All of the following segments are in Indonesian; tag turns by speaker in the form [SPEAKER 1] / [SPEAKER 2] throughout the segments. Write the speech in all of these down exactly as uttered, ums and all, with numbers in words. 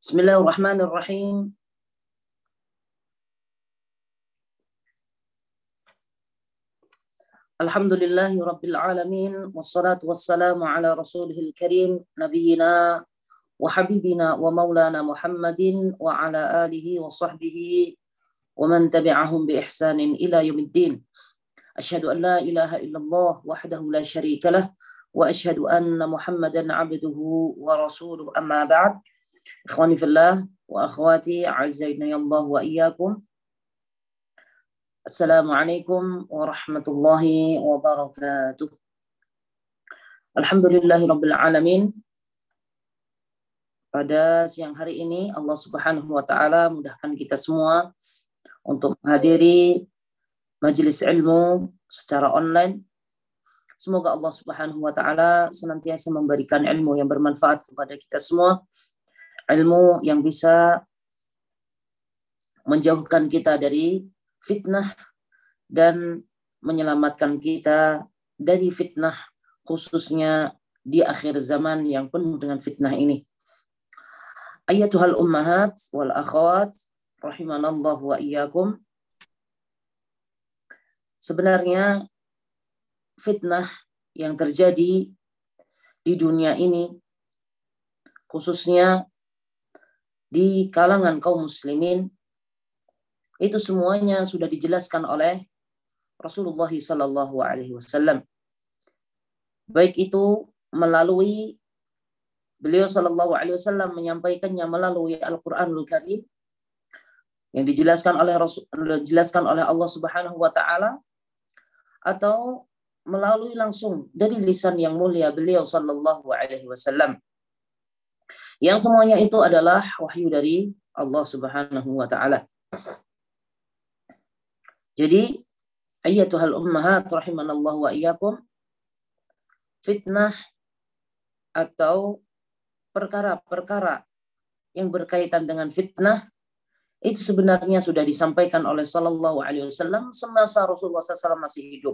[SPEAKER 1] Bismillahirrahmanirrahim. Alhamdulillahi rabbil alamin, wassalatu wassalamu ala rasulihil karim, nabiyina wa habibina wa maulana Muhammadin wa ala alihi wa sahbihi wa man tabi'ahum bi ihsanin ila yaumiddin. Asyhadu an la ilaha illallah wahdahu la syarika lah wa asyhadu anna Muhammadan abduhu wa rasuluhu, amma ba'd. Ikhwani fillah wa akhwati a'azzani Allah wa iyyakum. Assalamualaikum warahmatullahi wabarakatuh. Alhamdulillahirabbil alamin. Pada siang hari ini Allah Subhanahu wa taala mudahkan kita semua untuk menghadiri majelis ilmu secara online. Semoga Allah Subhanahu wa taala senantiasa memberikan ilmu yang bermanfaat kepada kita semua. Ilmu yang bisa menjauhkan kita dari fitnah dan menyelamatkan kita dari fitnah, khususnya di akhir zaman yang penuh dengan fitnah ini. Ayyatuhal ummahat wal akhawat rahimanallahu wa iyyakum. Sebenarnya fitnah yang terjadi di dunia ini, khususnya di kalangan kaum muslimin, itu semuanya sudah dijelaskan oleh Rasulullah sallallahu alaihi wasallam. Baik itu melalui beliau sallallahu alaihi wasallam menyampaikannya melalui Al-Qur'anul Karim yang dijelaskan oleh Rasul, dijelaskan oleh Allah Subhanahu wa taala, atau melalui langsung dari lisan yang mulia beliau sallallahu alaihi wasallam. Yang semuanya itu adalah wahyu dari Allah Subhanahu wa taala. Jadi, ayyatuhal ummahat rahimanallahu wa iyyakum, fitnah atau perkara-perkara yang berkaitan dengan fitnah itu sebenarnya sudah disampaikan oleh sallallahu alaihi wasallam semasa Rasulullah sallallahu alaihi wasallam masih hidup.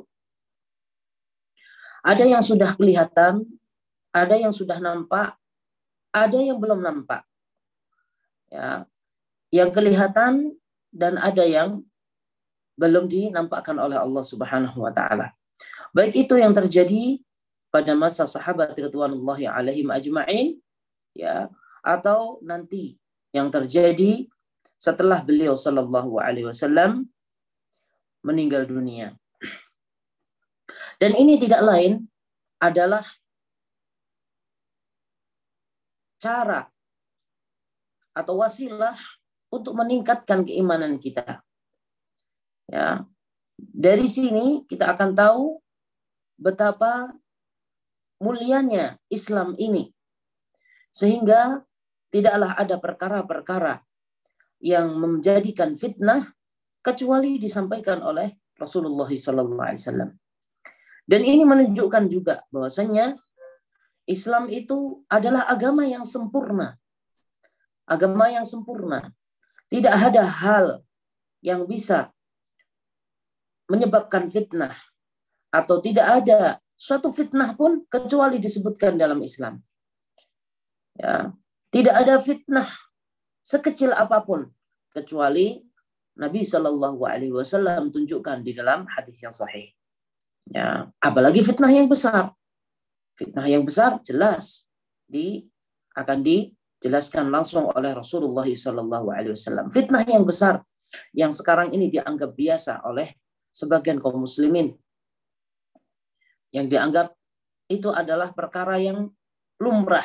[SPEAKER 1] Ada yang sudah kelihatan, ada yang sudah nampak, ada yang belum nampak. Ya, yang kelihatan dan ada yang belum dinampakkan oleh Allah Subhanahu wa taala. Baik itu yang terjadi pada masa sahabat ridwanullahi alaihim ajma'in, ya, atau nanti yang terjadi setelah beliau sallallahu alaihi wasallam meninggal dunia. Dan ini tidak lain adalah cara atau wasilah untuk meningkatkan keimanan kita. Ya, dari sini kita akan tahu betapa mulianya Islam ini, sehingga tidaklah ada perkara-perkara yang menjadikan fitnah kecuali disampaikan oleh Rasulullah sallallahu alaihi wasallam. Dan ini menunjukkan juga bahwasanya Islam itu adalah agama yang sempurna. Agama yang sempurna. Tidak ada hal yang bisa menyebabkan fitnah, atau tidak ada suatu fitnah pun kecuali disebutkan dalam Islam. Ya, tidak ada fitnah sekecil apapun kecuali Nabi Shallallahu Alaihi Wasallam tunjukkan di dalam hadis yang sahih. Ya, apalagi fitnah yang besar. Fitnah yang besar jelas di akan dijelaskan langsung oleh Rasulullah Shallallahu Alaihi Wasallam. Fitnah yang besar yang sekarang ini dianggap biasa oleh sebagian kaum muslimin, yang dianggap itu adalah perkara yang lumrah,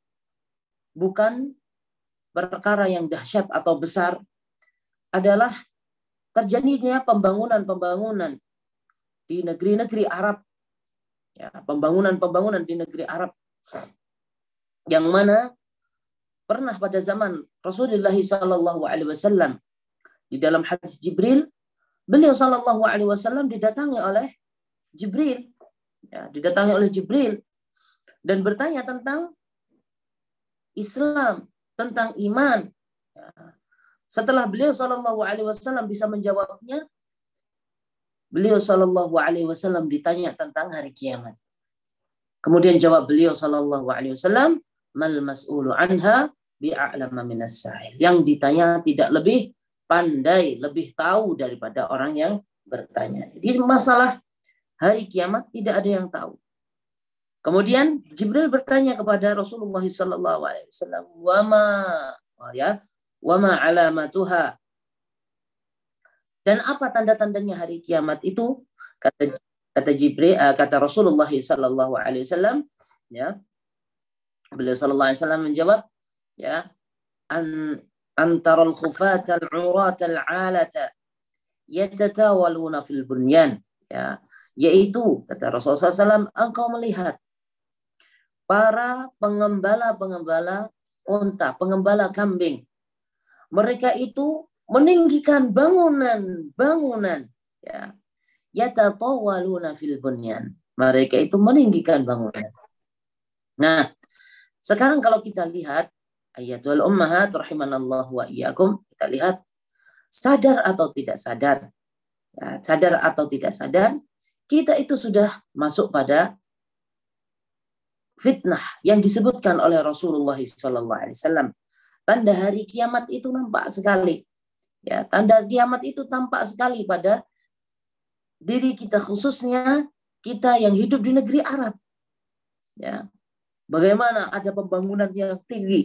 [SPEAKER 1] bukan perkara yang dahsyat atau besar, adalah terjadinya pembangunan-pembangunan di negeri-negeri Arab, ya, pembangunan-pembangunan di negeri Arab, yang mana pernah pada zaman Rasulullah Sallallahu Alaihi Wasallam di dalam hadis Jibril, beliau Sallallahu Alaihi Wasallam didatangi oleh Jibril, ya, didatangi oleh Jibril dan bertanya tentang Islam, tentang iman. Ya. Setelah beliau Sallallahu Alaihi Wasallam bisa menjawabnya, beliau Sallallahu Alaihi Wasallam ditanya tentang hari kiamat. Kemudian jawab beliau Sallallahu Alaihi Wasallam, mal mas'ulu anha bi'a'lama minas sa'il. Yang ditanya tidak lebih pandai, lebih tahu daripada orang yang bertanya. Jadi masalah hari kiamat tidak ada yang tahu. Kemudian Jibril bertanya kepada Rasulullah sallallahu alaihi wasallam, "Wama ya, wama alamatuha?" Dan apa tanda-tandanya hari kiamat itu? Kata kata Jibril, kata Rasulullah sallallahu alaihi wasallam, ya. Beliau sallallahu alaihi wasallam menjawab, ya, an antaral khufata al-urata al-alata yatatawaluna fil bunyan, ya, yaitu kata Rasulullah sallallahu alaihi wasallam, engkau melihat para pengembala-pengembala unta, pengembala kambing, mereka itu meninggikan bangunan-bangunan, ya, yatatawaluna fil bunyan, mereka itu meninggikan bangunan. Nah, sekarang kalau kita lihat ayatul ummahat rahimanallahu wa iyyakum, kita lihat sadar atau tidak sadar, ya, sadar atau tidak sadar, kita itu sudah masuk pada fitnah yang disebutkan oleh Rasulullah sallallahu alaihi wasallam. Tanda hari kiamat itu nampak sekali. Ya, tanda kiamat itu tampak sekali pada diri kita, khususnya kita yang hidup di negeri Arab. Ya. Bagaimana ada pembangunan yang tinggi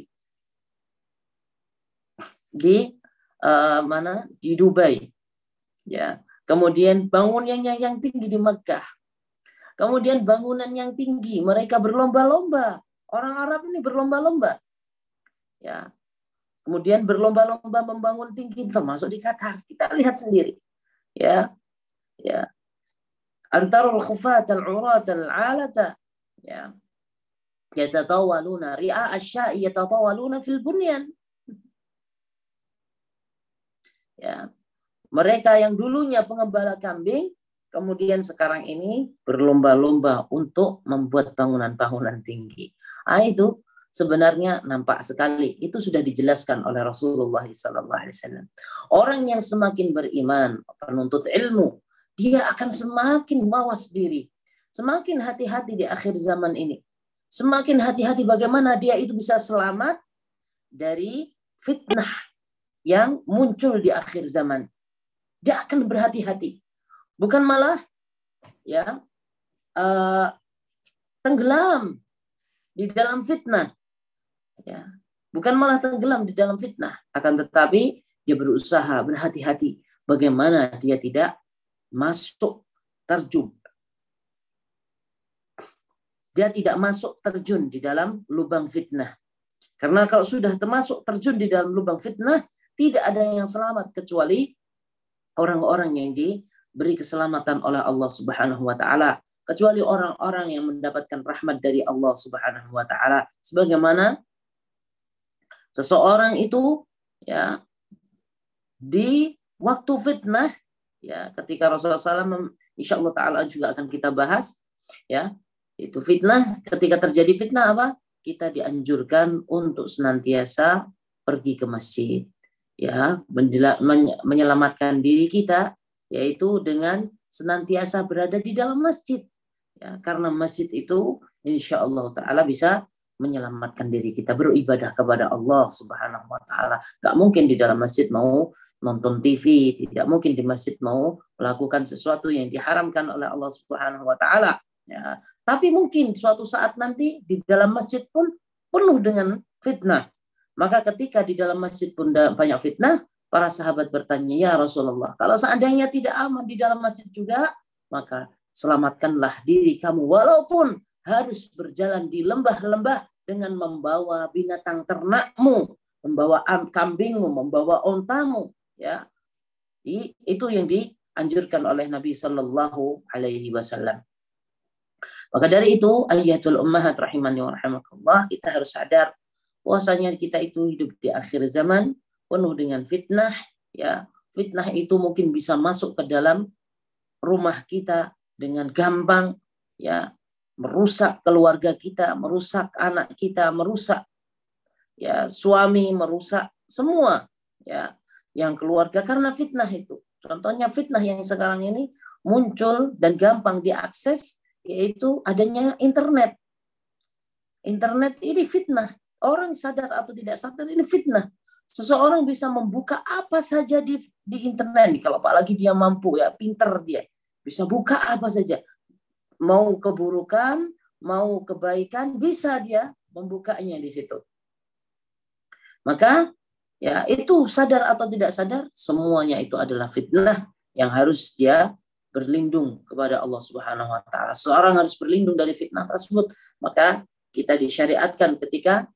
[SPEAKER 1] di uh, mana di Dubai, ya. Kemudian bangunan yang yang tinggi di Mekah. Kemudian bangunan yang tinggi, mereka berlomba-lomba. Orang Arab ini berlomba-lomba. Ya. Kemudian berlomba-lomba membangun tinggi, termasuk di Qatar. Kita lihat sendiri. Ya. Ya. Antarul khufat al-urat al-alata. Ya. Yatatawaluna ri'a asya'i yatatawaluna fil bunyan. Ya. Mereka yang dulunya pengembala kambing, kemudian sekarang ini berlomba-lomba untuk membuat bangunan-bangunan tinggi. Ah, itu sebenarnya nampak sekali. Itu sudah dijelaskan oleh Rasulullah sallallahu alaihi wasallam. Orang yang semakin beriman, penuntut ilmu, dia akan semakin mawas diri, semakin hati-hati di akhir zaman ini. Semakin hati-hati bagaimana dia itu bisa selamat dari fitnah yang muncul di akhir zaman. Dia akan berhati-hati. Bukan malah ya uh, tenggelam di dalam fitnah, ya, bukan malah tenggelam di dalam fitnah, akan tetapi dia berusaha berhati-hati bagaimana dia tidak masuk terjun, dia tidak masuk terjun di dalam lubang fitnah. Karena kalau sudah termasuk terjun di dalam lubang fitnah, tidak ada yang selamat kecuali orang-orang yang di beri keselamatan oleh Allah Subhanahu wa taala, kecuali orang-orang yang mendapatkan rahmat dari Allah Subhanahu wa taala. Sebagaimana seseorang itu ya di waktu fitnah, ya, ketika Rasulullah shallallahu alaihi wasallam insyaallah taala juga akan kita bahas, ya, itu fitnah, ketika terjadi fitnah apa? Kita dianjurkan untuk senantiasa pergi ke masjid, ya, menyelamatkan diri kita, yaitu dengan senantiasa berada di dalam masjid, ya, karena masjid itu insya Allah taala bisa menyelamatkan diri kita beribadah kepada Allah Subhanahu wa taala. Gak mungkin di dalam masjid mau nonton T V, tidak mungkin di masjid mau melakukan sesuatu yang diharamkan oleh Allah Subhanahu wa taala, ya. Tapi mungkin suatu saat nanti di dalam masjid pun penuh dengan fitnah. Maka ketika di dalam masjid pun banyak fitnah, para sahabat bertanya, ya Rasulullah, kalau seandainya tidak aman di dalam masjid juga, maka selamatkanlah diri kamu, walaupun harus berjalan di lembah-lembah dengan membawa binatang ternakmu, membawa kambingmu, membawa ontamu, ya. Itu yang dianjurkan oleh Nabi Sallallahu Alaihi Wasallam. Maka dari itu, ayatul ummahat rahimani wa rahimakumullah, kita harus sadar bahwasanya kita itu hidup di akhir zaman penuh dengan fitnah, ya. Fitnah itu mungkin bisa masuk ke dalam rumah kita dengan gampang, ya, merusak keluarga kita, merusak anak kita, merusak, ya, suami, merusak semua, ya, yang keluarga karena fitnah itu. Contohnya fitnah yang sekarang ini muncul dan gampang diakses, yaitu adanya internet. Internet ini fitnah. orang sadar atau tidak sadar ini fitnah. Seseorang bisa membuka apa saja di di internet. Kalau apalagi dia mampu ya, pinter dia, bisa buka apa saja. Mau keburukan, mau kebaikan, bisa dia membukanya di situ. Maka ya itu sadar atau tidak sadar, semuanya itu adalah fitnah yang harus dia berlindung kepada Allah Subhanahu wa taala. Seorang harus berlindung dari fitnah tersebut. Maka kita disyariatkan ketika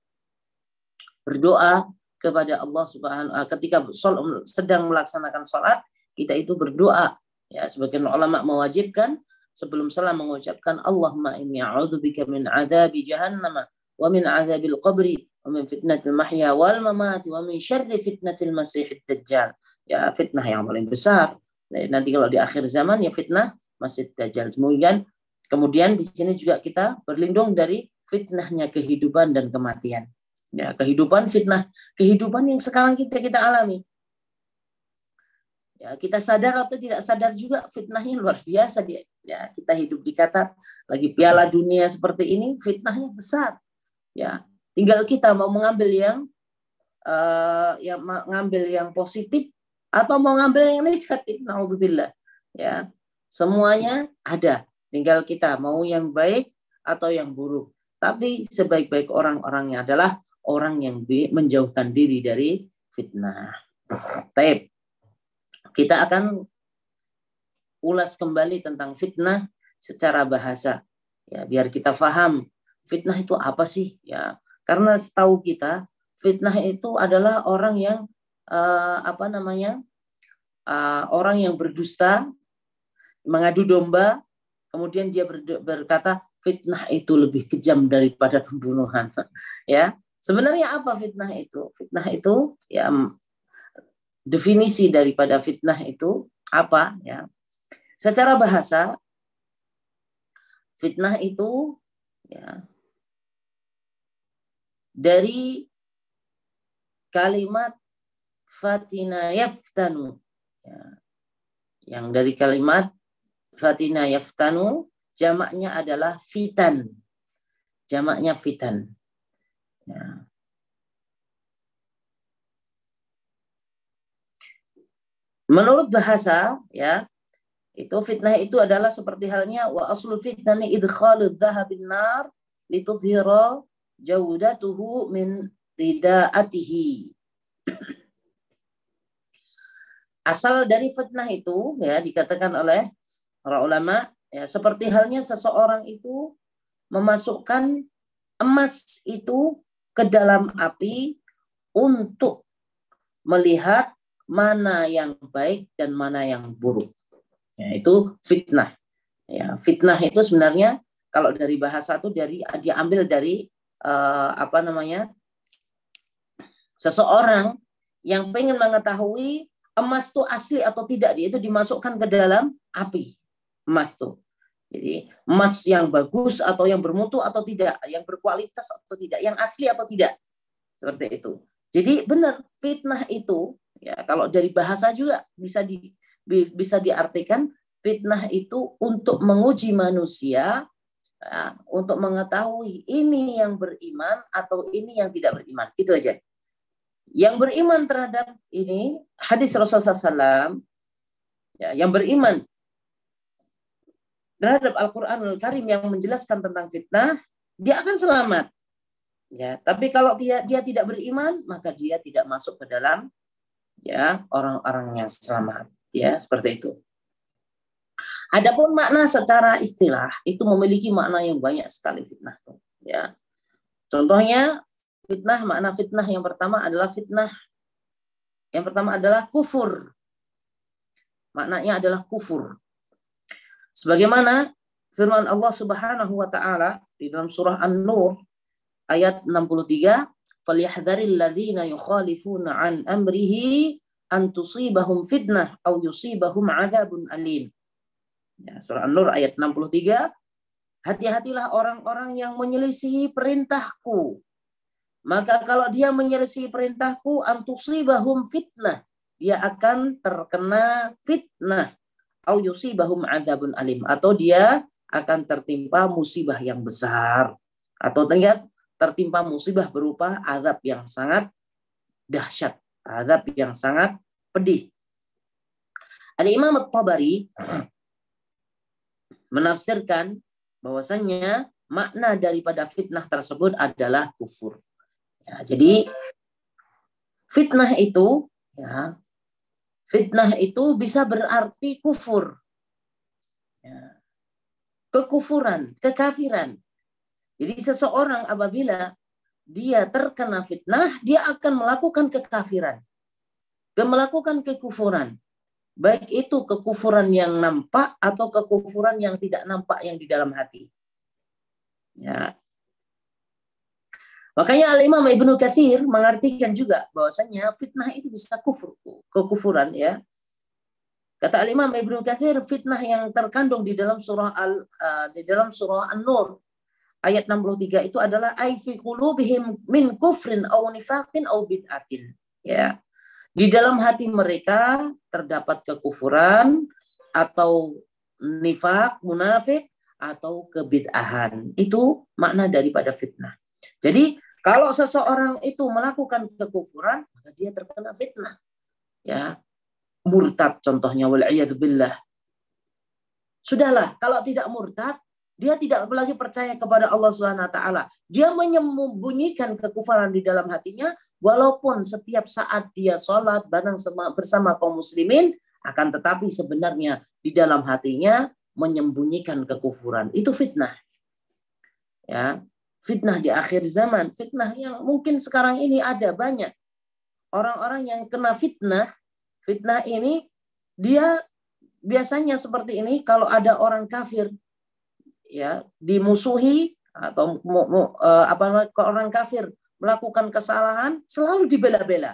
[SPEAKER 1] berdoa kepada Allah Subhanahu wa taala, ketika sedang melaksanakan sholat, kita itu berdoa. Ya, sebagian ulama mewajibkan sebelum salat mengucapkan Allahumma inni a'udzubika min adzabi jahannam wa min adzabil qabri wa min fitnatil mahya wal mamati wa min syarri fitnatil masiihid dajjal. Ya, fitnah yang paling besar. Nanti kalau di akhir zaman ya fitnah masih dajjal. Kemudian kemudian di sini juga kita berlindung dari fitnahnya kehidupan dan kematian. Ya, kehidupan fitnah, kehidupan yang sekarang kita kita alami. Ya, kita sadar atau tidak sadar juga fitnahnya luar biasa dia. Ya, kita hidup di Qatar, lagi Piala Dunia seperti ini, fitnahnya besar. Ya, tinggal kita mau mengambil yang uh, yang mengambil yang positif atau mau ngambil yang negatif. Naudzubillah. Ya, semuanya ada. Tinggal kita mau yang baik atau yang buruk. Tapi sebaik-baik orang-orangnya adalah orang yang menjauhkan diri dari fitnah. Taib. Kita akan ulas kembali tentang fitnah secara bahasa. Ya, biar kita paham fitnah itu apa sih? Ya, karena setahu kita fitnah itu adalah orang yang uh, apa namanya? Uh, orang yang berdusta, mengadu domba, kemudian dia ber, berkata fitnah itu lebih kejam daripada pembunuhan. Ya. Sebenarnya apa fitnah itu? Fitnah itu ya definisi daripada fitnah itu apa ya? Secara bahasa fitnah itu ya dari kalimat fatina yaftanu ya, yang dari kalimat fatina yaftanu jamaknya adalah fitan. Jamaknya fitan. Ya. Menurut bahasa, ya, itu fitnah itu adalah seperti halnya wa aslul fitnah idkhaludz dzahabin nar litudhira jawdatuhu min ridaatihi. Asal dari fitnah itu ya dikatakan oleh para ulama ya seperti halnya seseorang itu memasukkan emas itu ke dalam api untuk melihat mana yang baik dan mana yang buruk. Ya, itu fitnah. Ya, fitnah itu sebenarnya kalau dari bahasa itu dari diambil dari uh, apa namanya? Seseorang yang pengen mengetahui emas itu asli atau tidak, dia itu dimasukkan ke dalam api. Emas tuh. Jadi emas yang bagus atau yang bermutu atau tidak, yang berkualitas atau tidak, yang asli atau tidak. Seperti itu. Jadi benar fitnah itu ya kalau dari bahasa juga bisa di, bisa diartikan fitnah itu untuk menguji manusia ya, untuk mengetahui ini yang beriman atau ini yang tidak beriman. Itu aja. Yang beriman terhadap ini hadis Rasulullah shallallahu alaihi wasallam ya, yang beriman terhadap Al-Quranul Karim yang menjelaskan tentang fitnah, dia akan selamat. Ya, tapi kalau dia dia tidak beriman, maka dia tidak masuk ke dalam ya orang-orang yang selamat. Ya, seperti itu. Adapun makna secara istilah itu memiliki makna yang banyak sekali fitnah. Ya, contohnya fitnah, makna fitnah yang pertama adalah fitnah. Yang pertama adalah kufur. Maknanya adalah kufur. Sebagaimana firman Allah Subhanahu wa taala di dalam surah An-Nur ayat enam puluh tiga, "Falyahdharil ladzina yukhalifuna an amrihi an tusibahum fitnah aw yusibahum adzabun alim." Ya, surah An-Nur ayat enam puluh tiga, hati-hatilah orang-orang yang menyelisihi perintahku. Maka kalau dia menyelisihi perintahku, an tusibahum fitnah, dia akan terkena fitnah. Au yusibahum adzabun alim, atau dia akan tertimpa musibah yang besar. Atau terlihat tertimpa musibah berupa azab yang sangat dahsyat, azab yang sangat pedih. Al-Imam At-Tabari menafsirkan bahwasanya makna daripada fitnah tersebut adalah kufur. Ya, jadi fitnah itu, ya, fitnah itu bisa berarti kufur, ya, kekufuran, kekafiran. Jadi seseorang apabila dia terkena fitnah, dia akan melakukan kekafiran, melakukan kekufuran. Baik itu kekufuran yang nampak atau kekufuran yang tidak nampak yang di dalam hati. Ya. Makanya Al-Imam Ibnu Katsir mengartikan juga bahwasanya fitnah itu bisa kufur, kekufuran, ya. Kata Al-Imam Ibnu Katsir, fitnah yang terkandung di dalam surah Al uh, di dalam surah An-Nur ayat enam puluh tiga itu adalah ai fi qulubihim min kufrin aw nifaqin aw bid'atin. Ya. Di dalam hati mereka terdapat kekufuran atau nifaq, munafik atau kebid'ahan. Itu makna daripada fitnah. Jadi kalau seseorang itu melakukan kekufuran, maka dia terkena fitnah. Ya, murtad contohnya, wal'iyadzubillah. Sudahlah, kalau tidak murtad, dia tidak lagi percaya kepada Allah Subhanahu wa taala. Dia menyembunyikan kekufuran di dalam hatinya, walaupun setiap saat dia sholat bareng bersama kaum muslimin, akan tetapi sebenarnya di dalam hatinya menyembunyikan kekufuran. Itu fitnah. Ya, fitnah di akhir zaman, fitnah yang mungkin sekarang ini ada banyak. Orang-orang yang kena fitnah, fitnah ini dia biasanya seperti ini, kalau ada orang kafir, ya, dimusuhi atau uh, apa namanya, orang kafir melakukan kesalahan, selalu dibela-bela.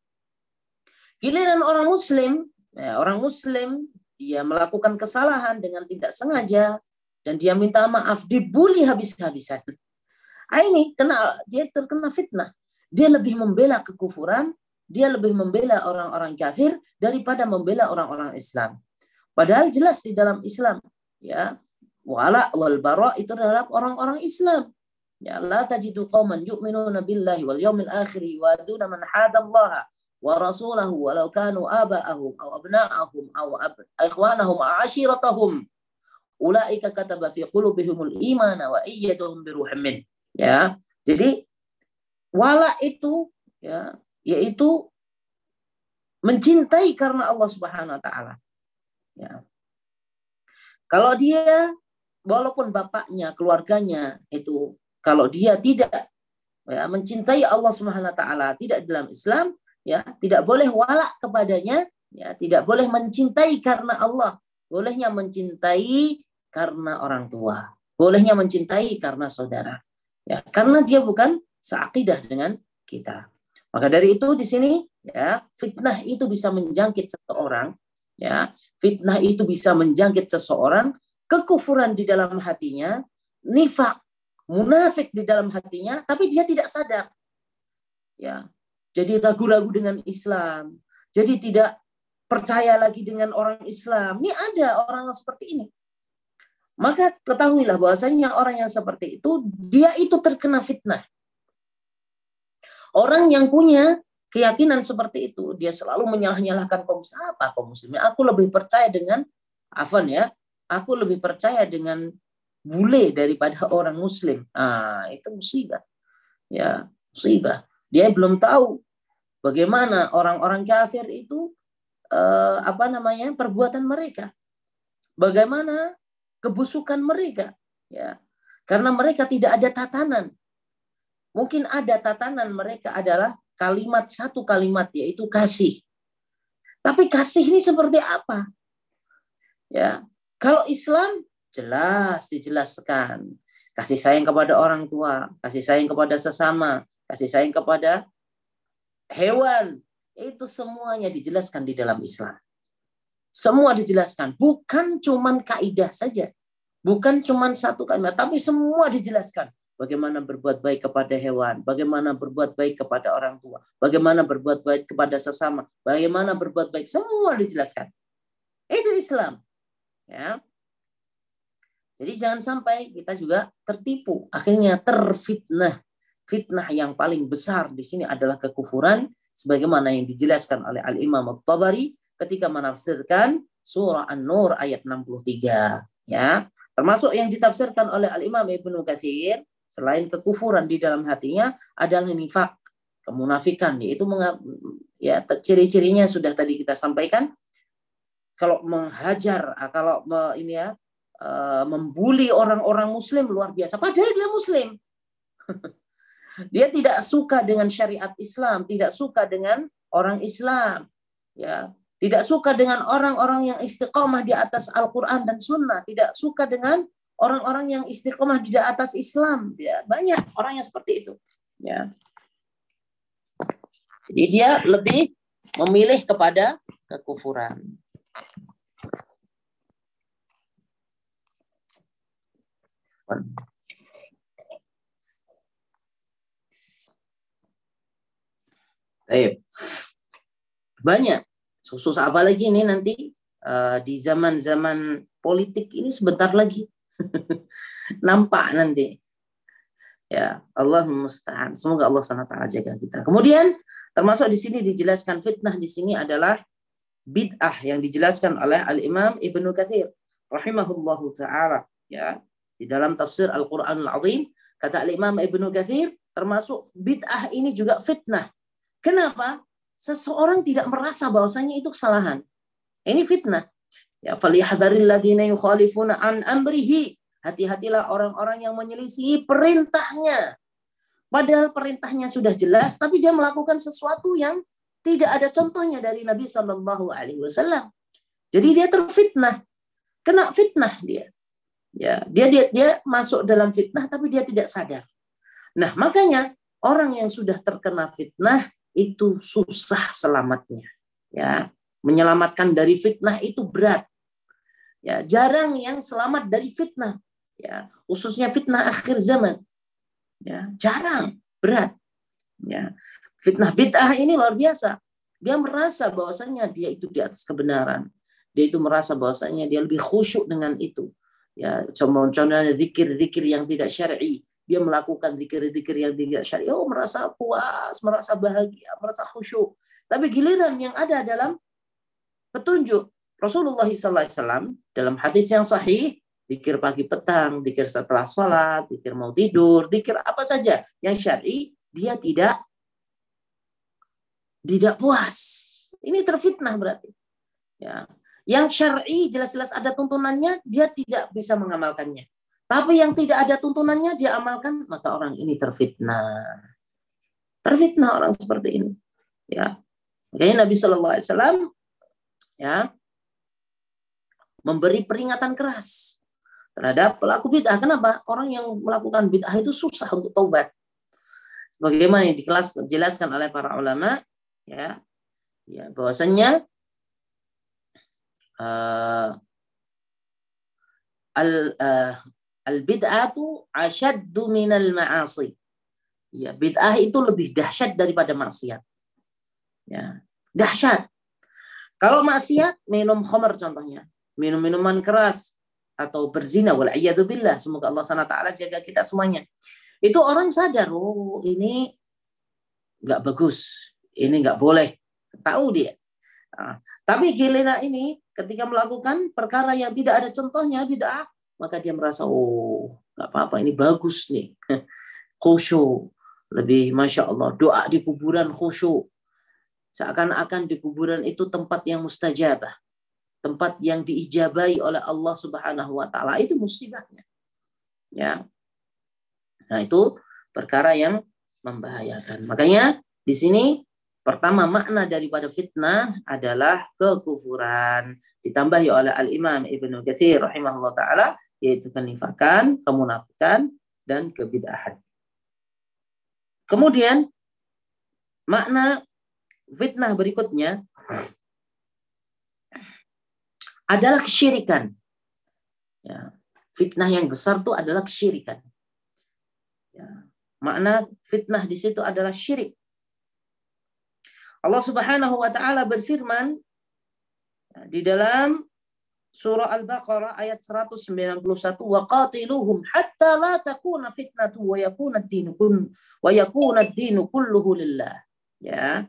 [SPEAKER 1] Giliran orang muslim, ya, orang muslim dia melakukan kesalahan dengan tidak sengaja dan dia minta maaf, dibully habis-habisan. Ah, ini kena, dia terkena fitnah. Dia lebih membela kekufuran, dia lebih membela orang-orang kafir daripada membela orang-orang Islam. Padahal jelas di dalam Islam, ya, wala wal bara itu adalah orang-orang Islam. Ya, la tajidu qauman yu'minuna billahi wal yawmil akhir wa duna man hadallaha wa rasulahu walau kanu aba'ahum aw abna'ahum aw ikhwanahum aw ashiratahum ulaika kataba fi qulubihimul imana wa ayyadahum bi ruhin min. Ya, jadi wala itu, ya, yaitu mencintai karena Allah Subhanahu wa taala. Ya. Kalau dia walaupun bapaknya, keluarganya itu, kalau dia tidak, ya, mencintai Allah Subhanahu wa taala, tidak dalam Islam, ya, tidak boleh wala kepadanya, ya, tidak boleh mencintai karena Allah, bolehnya mencintai karena orang tua, bolehnya mencintai karena saudara, ya, karena dia bukan seakidah dengan kita. Maka dari itu di sini, ya, fitnah itu bisa menjangkit seseorang, ya, fitnah itu bisa menjangkit seseorang, kekufuran di dalam hatinya, nifak, munafik di dalam hatinya, tapi dia tidak sadar. Ya, jadi ragu-ragu dengan Islam, jadi tidak percaya lagi dengan orang Islam. Ini ada orang yang seperti ini. Maka ketahuilah bahwasanya orang yang seperti itu, dia itu terkena fitnah. Orang yang punya keyakinan seperti itu, dia selalu menyalah-nyalahkan kaum apa kaum muslimin. Aku lebih percaya dengan afan, ya. Aku lebih percaya dengan bule daripada orang muslim. Ah, itu musibah. Ya, musibah. Dia belum tahu bagaimana orang-orang kafir itu eh, apa namanya? perbuatan mereka. Bagaimana kebusukan mereka, ya. Karena mereka tidak ada tatanan. Mungkin ada tatanan mereka adalah kalimat, satu kalimat, yaitu kasih. Tapi kasih ini seperti apa? Ya, kalau Islam jelas dijelaskan. Kasih sayang kepada orang tua, kasih sayang kepada sesama, kasih sayang kepada hewan. Itu semuanya dijelaskan di dalam Islam. Semua dijelaskan. Bukan cuman kaidah saja. Bukan cuman satu kalimat, tapi semua dijelaskan. Bagaimana berbuat baik kepada hewan, bagaimana berbuat baik kepada orang tua, bagaimana berbuat baik kepada sesama, bagaimana berbuat baik, semua dijelaskan. Itu Islam. Ya. Jadi jangan sampai kita juga tertipu, akhirnya terfitnah. fitnah yang paling besar di sini adalah kekufuran, sebagaimana yang dijelaskan oleh Al-Imam At-Tabari ketika menafsirkan surah An-Nur ayat enam puluh tiga. Ya, termasuk yang ditafsirkan oleh Al-Imam Ibnu Katsir, selain kekufuran di dalam hatinya adalah nifaq, kemunafikan, yaitu ya ciri-cirinya sudah tadi kita sampaikan. Kalau menghajar, kalau ini ya membuli orang-orang muslim luar biasa, padahal dia muslim. Dia tidak suka dengan syariat Islam, tidak suka dengan orang Islam, ya, tidak suka dengan orang-orang yang istiqomah di atas Al-Quran dan Sunnah, tidak suka dengan orang-orang yang istiqomah di atas Islam. Ya, banyak orang yang seperti itu. Ya. Jadi dia lebih memilih kepada kekufuran. Baik. Banyak. Khusus apalagi ini nanti uh, di zaman-zaman politik ini sebentar lagi. Nampak nanti. Ya, Allah musta'an. Semoga Allah subhanahu wa taala jaga kita. Kemudian termasuk di sini dijelaskan fitnah di sini adalah bid'ah yang dijelaskan oleh Al-Imam Ibnu Katsir rahimahullahu taala, ya. Di dalam tafsir Al-Qur'anul Azim kata Al-Imam Ibnu Katsir termasuk bid'ah ini juga fitnah. Kenapa? Seseorang tidak merasa bahwasanya itu kesalahan. Ini fitnah. Ya, falyahdharil ladzina yukhalifuna an amrihi. Hati-hatilah orang-orang yang menyelisihi perintahnya. Padahal perintahnya sudah jelas, tapi dia melakukan sesuatu yang tidak ada contohnya dari Nabi Shallallahu Alaihi Wasallam. Jadi dia terfitnah, kena fitnah dia. Ya, dia dia dia masuk dalam fitnah, tapi dia tidak sadar. Nah, makanya orang yang sudah terkena fitnah itu susah selamatnya. Ya, menyelamatkan dari fitnah itu berat. Ya, jarang yang selamat dari fitnah. Ya, khususnya fitnah akhir zaman. Ya, jarang, berat. Ya, fitnah bid'ah ini luar biasa. Dia merasa bahwasanya dia itu di atas kebenaran. Dia itu merasa bahwasanya dia lebih khusyuk dengan itu. Ya, contohnya zikir-zikir yang tidak syar'i. Dia melakukan zikir-zikir yang tidak syar'i. Oh, merasa puas, merasa bahagia, merasa khusyuk. Tapi giliran yang ada dalam petunjuk Rasulullah shallallahu alaihi wasallam dalam hadis yang sahih, zikir pagi petang, zikir setelah sholat, zikir mau tidur, zikir apa saja yang syar'i, dia tidak tidak puas. Ini terfitnah berarti. Ya. Yang syar'i jelas-jelas ada tuntunannya, dia tidak bisa mengamalkannya. Tapi yang tidak ada tuntunannya dia amalkan, maka orang ini terfitnah. Terfitnah orang seperti ini. Ya. Makanya Nabi Shallallahu Alaihi Wasallam ya memberi peringatan keras terhadap pelaku bid'ah. Kenapa? Orang yang melakukan bid'ah itu susah untuk taubat. Sebagaimana yang dijelaskan oleh para ulama, ya, ya bahwasanya uh, al uh, al bid'atu ashaddu minal ma'asi. Ya, bid'ah itu lebih dahsyat daripada maksiat. Ya, dahsyat. Kalau maksiat, minum khamr contohnya, minum minuman keras atau berzina, wal'iyadzubillah, semoga Allah subhanahu wa taala jaga kita semuanya. Itu orang sadar, oh ini nggak bagus, ini nggak boleh, tahu dia. Nah, tapi giliran ini ketika melakukan perkara yang tidak ada contohnya bid'ah, maka dia merasa oh nggak apa-apa, ini bagus nih, khusyuk, lebih masya Allah, doa di kuburan khusyuk, seakan-akan di kuburan itu tempat yang mustajabah, tempat yang diijabai oleh Allah Subhanahu wa taala. Itu musibahnya. Ya. Nah, itu perkara yang membahayakan. Makanya di sini pertama makna daripada fitnah adalah kekufuran. Ditambahi oleh Al-Imam Ibnu Katsir rahimahullah taala, yaitu kenifakan, kemunafikan, dan kebid'ahan. Kemudian makna fitnah berikutnya adalah kesyirikan. Ya, fitnah yang besar itu adalah kesyirikan. Ya, makna fitnah di situ adalah syirik. Allah Subhanahu wa taala berfirman di dalam surah Al-Baqarah ayat seratus sembilan puluh satu, wa qatiluhum hatta la takuna fitnatu wa yakuna ad-dinu kun wa yakuna ad-dinu kulluhu lillah. Ya.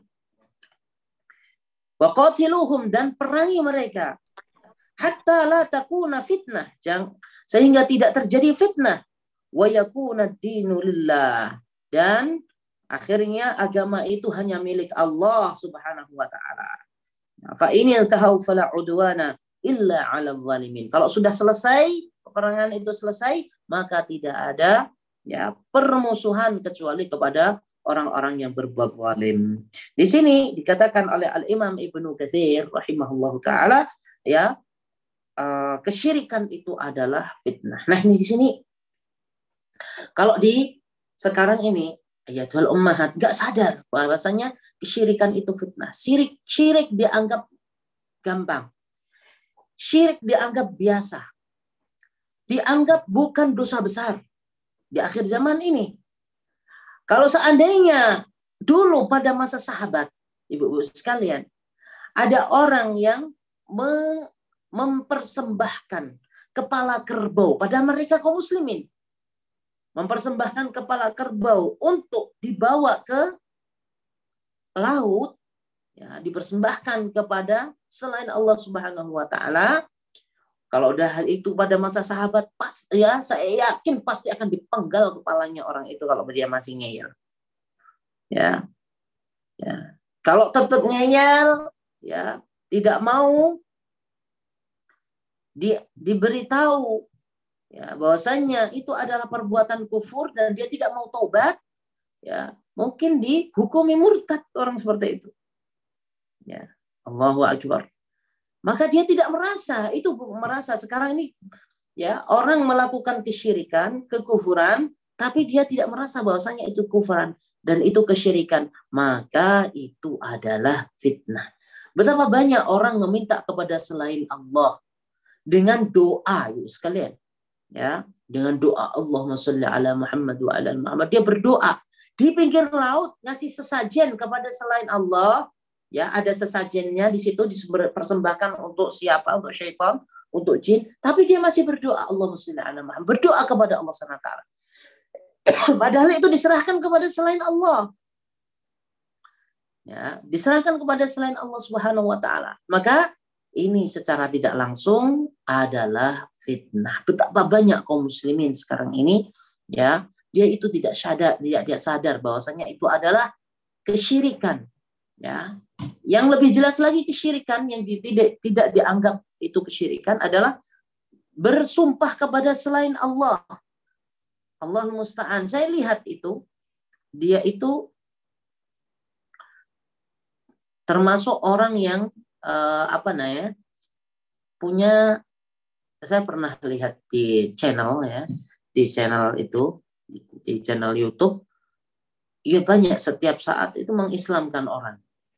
[SPEAKER 1] Wa qatiluhum, dan perangi mereka, hatta la takuna fitnah, sehingga tidak terjadi fitnah, wa yakuna ad-dinu lillah, dan akhirnya agama itu hanya milik Allah Subhanahu wa taala. Fa ini tahu fala udwana illa 'alal zalimin. Kalau sudah selesai, peperangan itu selesai, maka tidak ada ya permusuhan kecuali kepada orang-orang yang berbuat zalim. Di sini dikatakan oleh Al-Imam Ibnu Katsir rahimahullahu taala, ya, uh, kesyirikan itu adalah fitnah. Nah, ini di sini kalau di sekarang ini ayatul ummahat enggak sadar bahwasanya kesyirikan itu fitnah. Syirik syirik dianggap gampang. Syirik dianggap biasa. Dianggap bukan dosa besar di akhir zaman ini. Kalau seandainya dulu pada masa sahabat, ibu-ibu sekalian, ada orang yang me- mempersembahkan kepala kerbau pada mereka kaum muslimin. Mempersembahkan kepala kerbau untuk dibawa ke laut, ya, dipersembahkan kepada selain Allah Subhanahu wa taala. Kalau udah hal itu pada masa sahabat, pas ya saya yakin pasti akan dipenggal kepalanya orang itu kalau dia masih ngeyel. Ya. Ya. Kalau tetap ngeyel, ya, tidak mau di, diberitahu ya bahwasanya itu adalah perbuatan kufur dan dia tidak mau taubat, ya, mungkin dihukumi murtad orang seperti itu. Ya, Allahu akbar. Maka dia tidak merasa, itu merasa sekarang ini ya orang melakukan kesyirikan, kekufuran, tapi dia tidak merasa bahwasanya itu kufuran dan itu kesyirikan, maka itu adalah fitnah. Betapa banyak orang meminta kepada selain Allah dengan doa, yuk sekalian, ya, dengan doa Allahumma sholli ala Muhammad wa ala Muhammad. Dia berdoa di pinggir laut, ngasih sesajen kepada selain Allah. Ya, ada sesajennya di situ dipersembahkan untuk siapa? Untuk syaitan, untuk jin. Tapi dia masih berdoa Allahumma sholli ala Muhammad, berdoa kepada Allah subhanahu wa taala. Padahal itu diserahkan kepada selain Allah. Ya, diserahkan kepada selain Allah Subhanahu wa taala. Maka ini secara tidak langsung adalah fitnah. Betapa banyak kaum muslimin sekarang ini, ya, dia itu tidak sadar, tidak dia sadar bahwasanya itu adalah kesyirikan. Ya, yang lebih jelas lagi kesyirikan yang di, tidak tidak dianggap itu kesyirikan adalah bersumpah kepada selain Allah. Allah musta'an. Saya lihat itu, dia itu termasuk orang yang uh, apa namanya punya. Saya pernah lihat di channel ya, di channel itu, di channel YouTube, ya banyak setiap saat itu mengislamkan orang.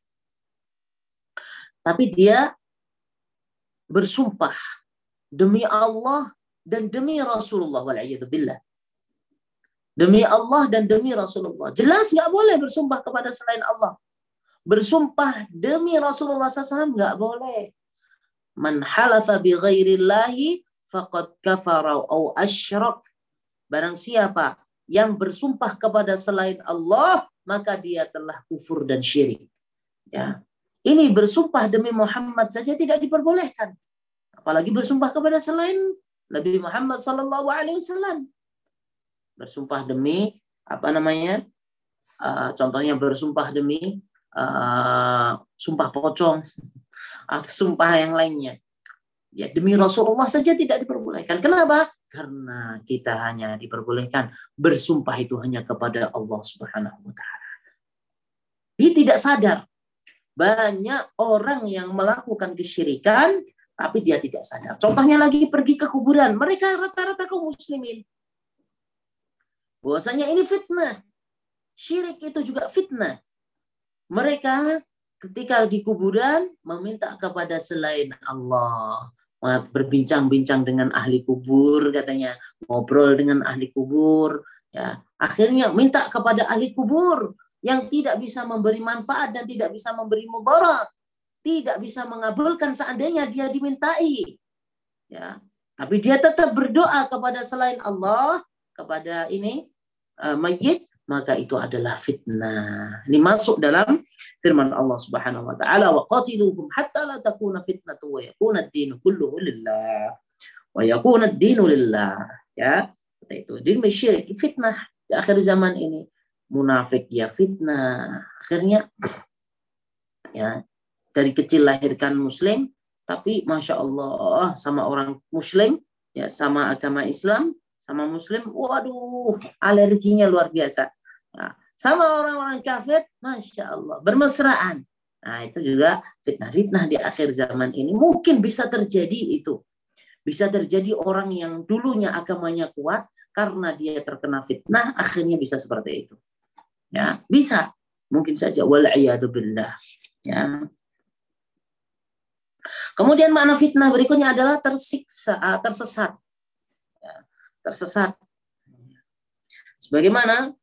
[SPEAKER 1] Tapi dia bersumpah demi Allah dan demi Rasulullah wal'iyadzubillah. Demi Allah dan demi Rasulullah. Jelas nggak boleh bersumpah kepada selain Allah. Bersumpah demi Rasulullah shallallahu alaihi wasallam nggak boleh. Man halafa bi ghairillahi faqad kafara au asyrak. Barang siapa yang bersumpah kepada selain Allah, maka dia telah kufur dan syirik. Ya. Ini bersumpah demi Muhammad saja tidak diperbolehkan. Apalagi bersumpah kepada selain Nabi Muhammad sallallahu alaihi wasallam. Bersumpah demi apa namanya? Uh, contohnya bersumpah demi uh, sumpah pocong atau sumpah yang lainnya. Ya, demi Rasulullah saja tidak diperbolehkan. Kenapa? Karena kita hanya diperbolehkan bersumpah itu hanya kepada Allah Subhanahu wa taala. Dia tidak sadar. Banyak orang yang melakukan kesyirikan tapi dia tidak sadar. Contohnya lagi pergi ke kuburan. Mereka rata-rata kaum muslimin. Bahwasanya ini fitnah. Syirik itu juga fitnah. Mereka ketika di kuburan meminta kepada selain Allah. Berbincang-bincang dengan ahli kubur katanya. Ngobrol dengan ahli kubur. Ya, akhirnya minta kepada ahli kubur yang tidak bisa memberi manfaat dan tidak bisa memberi mudarat. Tidak bisa mengabulkan seandainya dia dimintai. ya, tapi dia tetap berdoa kepada selain Allah, kepada ini uh, mayit, maka itu adalah fitnah. Ini masuk dalam firman Allah Subhanahu wa taala, wa qatiluhum hatta la takuna fitnatu wa yakuna ad-dinu kulluhu lillah. Wa yakuna ad-dinu lillah. Ya, itu din syirik, fitnah di akhir zaman ini. Munafik ya fitnah. Akhirnya ya, dari kecil lahirkan muslim, tapi masya Allah sama orang muslim, ya sama agama Islam, sama muslim, waduh alerginya luar biasa. Nah, sama orang-orang kafir, masya Allah bermesraan. Nah itu juga fitnah-fitnah di akhir zaman ini mungkin bisa terjadi itu. Bisa terjadi orang yang dulunya agamanya kuat, karena dia terkena fitnah, akhirnya bisa seperti itu. Ya, bisa. Mungkin saja. Wal'iyadu billah. Ya. Kemudian makna fitnah berikutnya adalah tersiksa, tersesat. Ya, tersesat. Sebagaimana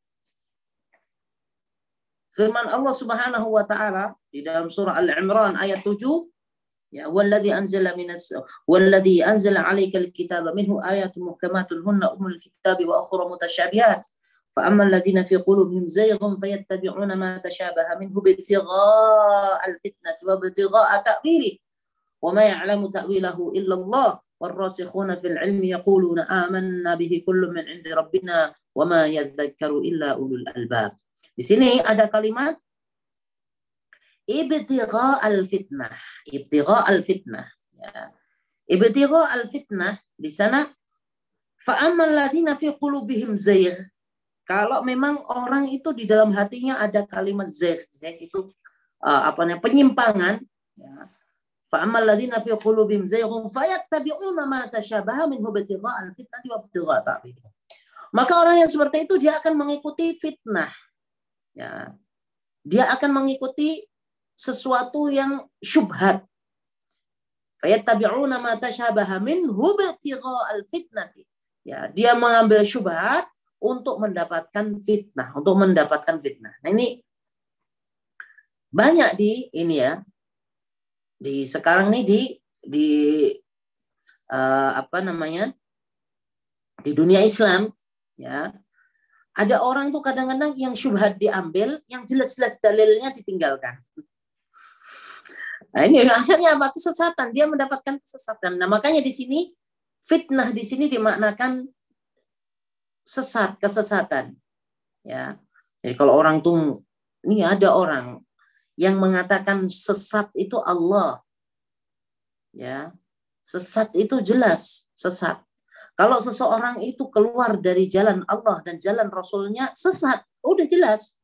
[SPEAKER 1] firman Allah Subhanahu wa taala di dalam surah Al-Imran ayat tujuh, ya walladzi anzala minas walladzi anzala 'alaikal kitaba minhu ayatun muhkamatun hunna ummul kitabi wa ukhra mutasyabihat. فأما الذين في قلوبهم زيغ فيتبعون ما تشابه منه ابتغاء الفتنة وابتغاء تأويله وما يعلم تأويله إلا الله والراسخون في العلم يقولون آمنا به كل من عند ربنا وما يذكر إلا أولو الألباب. Di sini ada kalimat ibtigha al-fitnah, ibtigha al-fitnah. Ya. Ibtigha al-fitnah di sana fa ammal ladina fi qulubihim zayg. Kalau memang orang itu di dalam hatinya ada kalimat zayg, zayg itu uh, apa namanya penyimpangan, ya. Fa ammal ladina fi qulubihim zayghun fayattabi'una ma tashabaha minhu ibtigha al-fitnati wa ibtigha ta'wil. Maka orang yang seperti itu dia akan mengikuti fitnah. Ya. Dia akan mengikuti sesuatu yang syubhat. Fayattabi'una ma tashabaha minhu ibtigha al-fitnati. Ya, dia mengambil syubhat untuk mendapatkan fitnah, untuk mendapatkan fitnah. Nah, ini banyak di ini ya. Di sekarang nih di di uh, apa namanya? Di dunia Islam, ya. Ada orang tuh kadang-kadang yang syubhat diambil, yang jelas-jelas dalilnya ditinggalkan. Nah, ini akhirnya apa? Kesesatan. Dia mendapatkan kesesatan. Nah, makanya di sini fitnah di sini dimaknakan sesat, kesesatan. Ya. Jadi kalau orang tuh, ini ada orang yang mengatakan sesat itu Allah. Ya. Sesat itu jelas, sesat. Kalau seseorang itu keluar dari jalan Allah dan jalan Rasulnya, sesat. Udah jelas.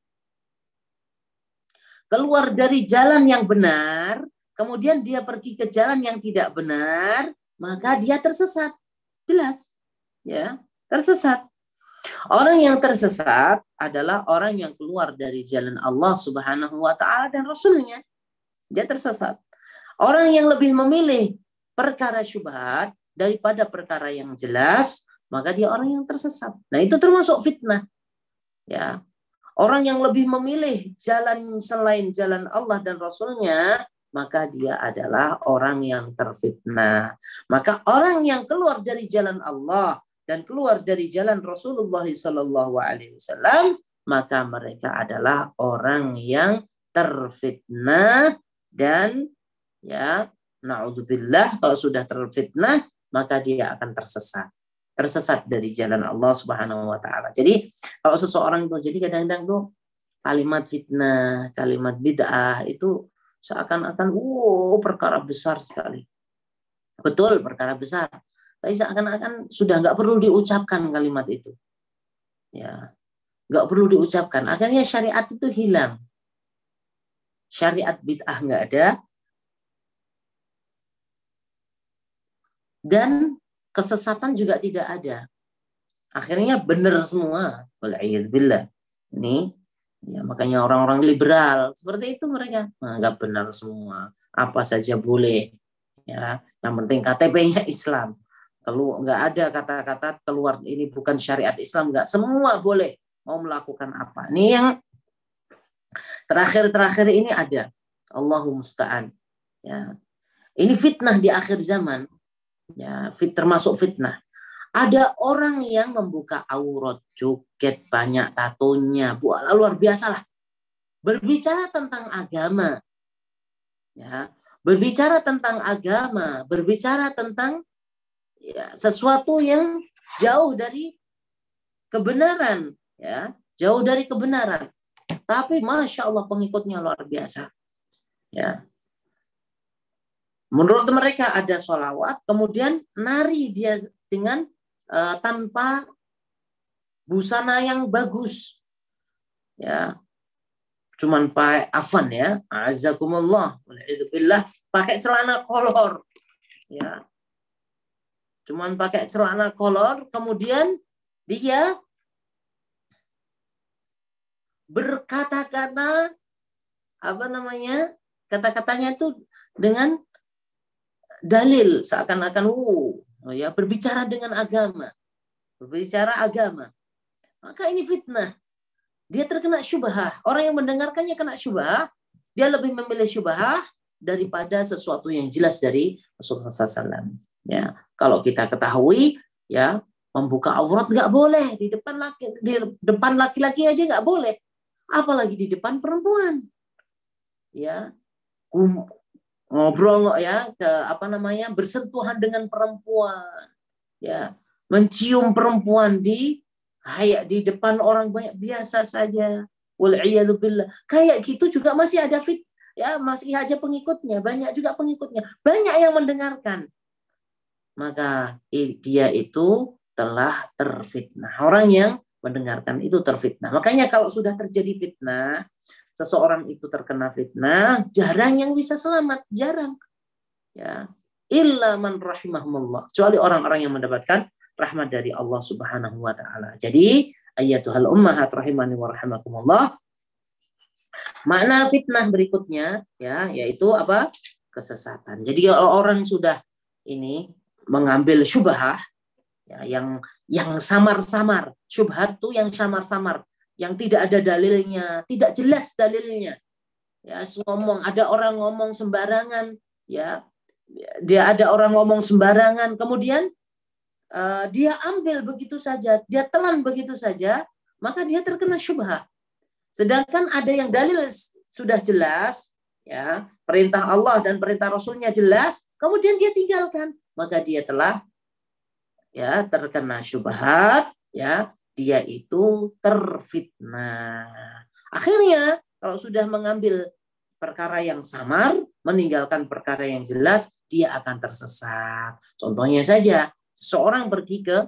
[SPEAKER 1] Keluar dari jalan yang benar, kemudian dia pergi ke jalan yang tidak benar, maka dia tersesat. Jelas. Ya, tersesat. Orang yang tersesat adalah orang yang keluar dari jalan Allah Subhanahu wa taala dan Rasulnya. Dia tersesat. Orang yang lebih memilih perkara syubhat daripada perkara yang jelas, maka dia orang yang tersesat. Nah, itu termasuk fitnah. Ya. Orang yang lebih memilih jalan selain jalan Allah dan Rasulnya, maka dia adalah orang yang terfitnah. Maka orang yang keluar dari jalan Allah dan keluar dari jalan Rasulullah Sallallahu Alaihi Wasallam, maka mereka adalah orang yang terfitnah dan ya, naudzubillah, kalau sudah terfitnah maka dia akan tersesat, tersesat dari jalan Allah Subhanahu Wa Taala. Jadi kalau seseorang tuh, jadi kadang-kadang tuh kalimat fitnah, kalimat bid'ah itu seakan-akan, wow, perkara besar sekali. Betul, perkara besar. Tapi seakan-akan sudah nggak perlu diucapkan kalimat itu, ya, nggak perlu diucapkan. Akhirnya syariat itu hilang, syariat bid'ah nggak ada, dan kesesatan juga tidak ada. Akhirnya benar semua. Wal'iyadzubillah. Ini, ya, makanya orang-orang liberal seperti itu, mereka menganggap benar semua, apa saja boleh, ya, yang penting K T P-nya Islam. Kalau nggak ada kata-kata keluar ini bukan syariat Islam, nggak, semua boleh mau melakukan apa. Ini yang terakhir-terakhir ini ada, Allahu musta'an. Ya. Ini fitnah di akhir zaman. Ya, fit termasuk fitnah. Ada orang yang membuka aurat, joget, banyak tatonya, buat luar biasa lah. Berbicara tentang agama, ya, berbicara tentang agama, berbicara tentang ya, sesuatu yang jauh dari kebenaran, ya, jauh dari kebenaran. Tapi masya Allah pengikutnya luar biasa, ya. Menurut mereka ada sholawat, kemudian nari dia dengan uh, tanpa busana yang bagus, ya, cuman pakai afan, ya, azakumullah, walaikumsalam, pakai celana kolor, ya, cuman pakai celana kolor, kemudian dia berkata-kata apa namanya, kata-katanya itu dengan dalil seakan-akan uh, oh ya, berbicara dengan agama, berbicara agama, maka ini fitnah. Dia terkena syubhah. Orang yang mendengarkannya kena syubhah, dia lebih memilih syubhah daripada sesuatu yang jelas dari Rasulullah shallallahu alaihi wasallam. Ya, kalau kita ketahui, ya, membuka aurat nggak boleh di depan laki, di depan laki-laki aja nggak boleh, apalagi di depan perempuan. Ya, ngobrol ya, ke apa namanya, bersentuhan dengan perempuan, ya, mencium perempuan di kayak di depan orang banyak biasa saja, wal'iyadzubillah, kayak gitu juga masih ada fit, ya, masih aja pengikutnya, banyak juga pengikutnya, banyak yang mendengarkan, maka dia itu telah terfitnah. Orang yang mendengarkan itu terfitnah. Makanya kalau sudah terjadi fitnah, seseorang itu terkena fitnah, jarang yang bisa selamat, jarang. Ya, illa man rahimahumullah, kecuali orang-orang yang mendapatkan rahmat dari Allah Subhanahu wa taala. Jadi, ayyatuhal ummahat rahimani wa rahimakumullah. Makna fitnah berikutnya, ya, yaitu apa? Kesesatan. Jadi kalau orang sudah ini mengambil syubhah, ya, yang yang samar-samar, syubhat tuh yang samar-samar, yang tidak ada dalilnya, tidak jelas dalilnya. Ya, ngomong, ada orang ngomong sembarangan, ya. Dia ada orang ngomong sembarangan, kemudian uh, dia ambil begitu saja, dia telan begitu saja, maka dia terkena syubhat. Sedangkan ada yang dalil sudah jelas, ya, perintah Allah dan perintah Rasulnya jelas, kemudian dia tinggalkan, maka dia telah, ya, terkena syubhat, ya, dia itu terfitnah. Akhirnya kalau sudah mengambil perkara yang samar, meninggalkan perkara yang jelas, dia akan tersesat. Contohnya saja, seorang pergi ke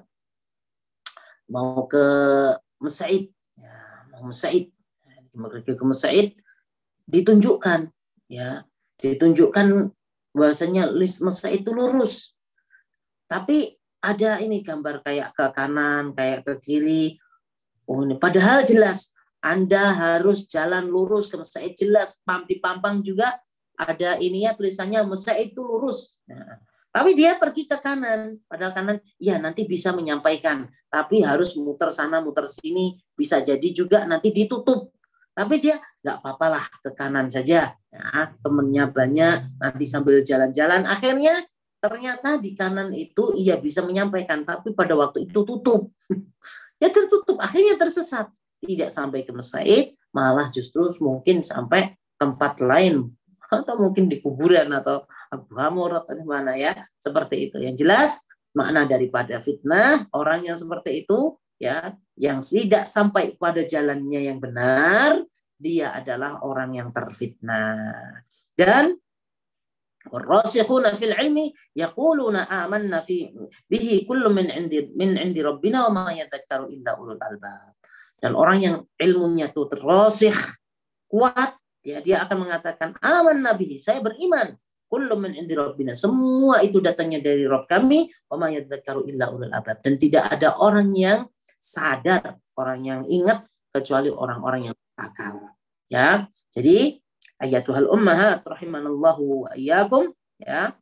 [SPEAKER 1] mau ke masjid, ya, mau masjid, pergi ke masjid, ditunjukkan, ya, ditunjukkan bahwasanya masjid itu lurus, tapi ada ini gambar kayak ke kanan, kayak ke kiri. Oh, ini padahal jelas Anda harus jalan lurus ke masjid, jelas di pampang juga ada ininya tulisannya masjid itu lurus. Nah, tapi dia pergi ke kanan, padahal kanan ya nanti bisa menyampaikan, tapi harus muter sana muter sini, bisa jadi juga nanti ditutup. Tapi dia nggak apa-apalah ke kanan saja. Ya, temennya banyak, nanti sambil jalan-jalan, akhirnya ternyata di kanan itu ia bisa menyampaikan, tapi pada waktu itu tutup. Ya tertutup, akhirnya tersesat. Tidak sampai ke masjid, malah justru mungkin sampai tempat lain. Atau mungkin di kuburan atau Abu Hamur atau di mana, ya. Seperti itu. Yang jelas, makna daripada fitnah, orang yang seperti itu, ya, yang tidak sampai pada jalannya yang benar, dia adalah orang yang terfitnah. Dan والراسخون في العلم يقولون آمنا في به كل من عند من عند ربنا وما يذكر إلا أولو الألباب. Dan orang yang ilmunya itu terrasikh, kuat, ya, dia akan mengatakan amanna bihi, saya beriman, kullu min indi rabbina, semua itu datangnya dari Rabb kami, wa ma yadzakkaru illa ulul albab, dan tidak ada orang yang sadar, orang yang ingat kecuali orang-orang yang berakal. Ya, jadi ayatuhal ummahat rahimanallahu wa iyyakum, ya.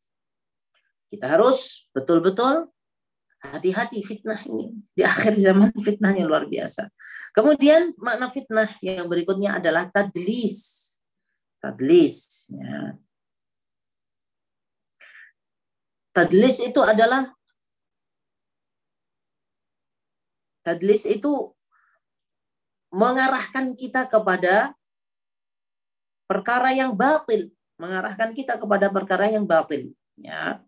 [SPEAKER 1] Kita harus betul-betul hati-hati fitnah ini. Di akhir zaman fitnahnya luar biasa. Kemudian makna fitnah yang berikutnya adalah tadlis. Tadlis, ya. Tadlis itu adalah tadlis itu mengarahkan kita kepada perkara yang batil, mengarahkan kita kepada perkara yang batil, ya.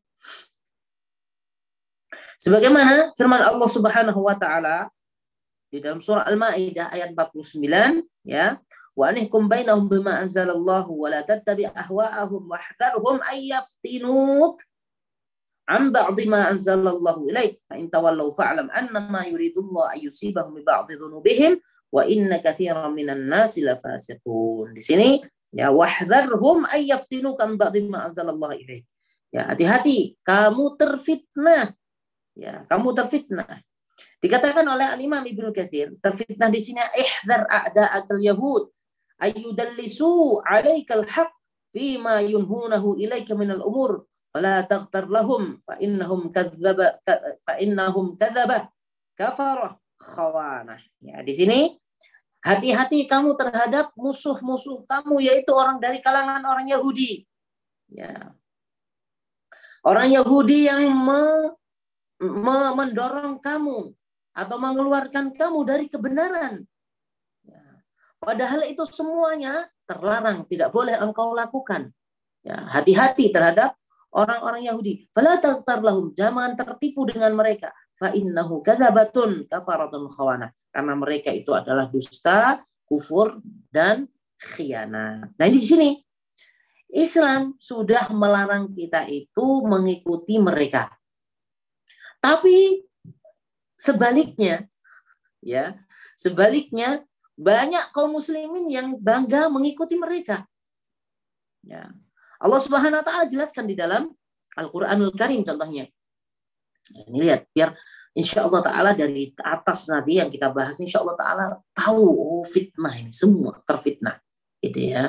[SPEAKER 1] Sebagaimana firman Allah Subhanahu wa taala di dalam surah Al-Maidah ayat empat puluh sembilan, ya, wa anihkum bainahum bima anzalallahu wa la tattabi' ahwa'ahum wahdharhum ay yaftinuk an ba'dhi ma anzalallahu ilaik fa in tawallaw fa'lam annama yuridullahu ay yusibahum bi ba'dhi dhunubihim wa inna katsiran minan nasi lafasiqun. Di sini ya, wahdharhum ay yaftinuk an ba'dhi ma anzalallahu ilaik. Ya, hati-hati kamu terfitnah. Ya, kamu terfitnah. Dikatakan oleh Al-Imam Ibnu Katsir, terfitnah di sini ihdar a'da'atul yahud ayyudallisu 'alaikal haqq fima yunhunahu ilaika minal umur fala taghtar lahum fa innahum kadzdzaba fa innahum kadzdzaba kafarah khawanah. Ya, di sini hati-hati kamu terhadap musuh-musuh kamu, yaitu orang dari kalangan orang Yahudi. Ya. Orang Yahudi yang me mendorong kamu atau mengeluarkan kamu dari kebenaran. Ya. Padahal itu semuanya terlarang, tidak boleh engkau lakukan. Ya, hati-hati terhadap orang-orang Yahudi. Fala taghtar lahum, jangan tertipu dengan mereka. Fa innahu kadzabatun kafaratun khawanah. Karena mereka itu adalah dusta, kufur dan khianat. Nah, di sini Islam sudah melarang kita itu mengikuti mereka. Tapi sebaliknya, ya, sebaliknya banyak kaum muslimin yang bangga mengikuti mereka. Ya. Allah Subhanahu wa taala jelaskan di dalam Al-Qur'anul Karim contohnya. Ini lihat, biar insya Allah taala dari atas nanti yang kita bahas insya Allah taala tahu, oh, fitnah ini semua terfitnah, gitu ya.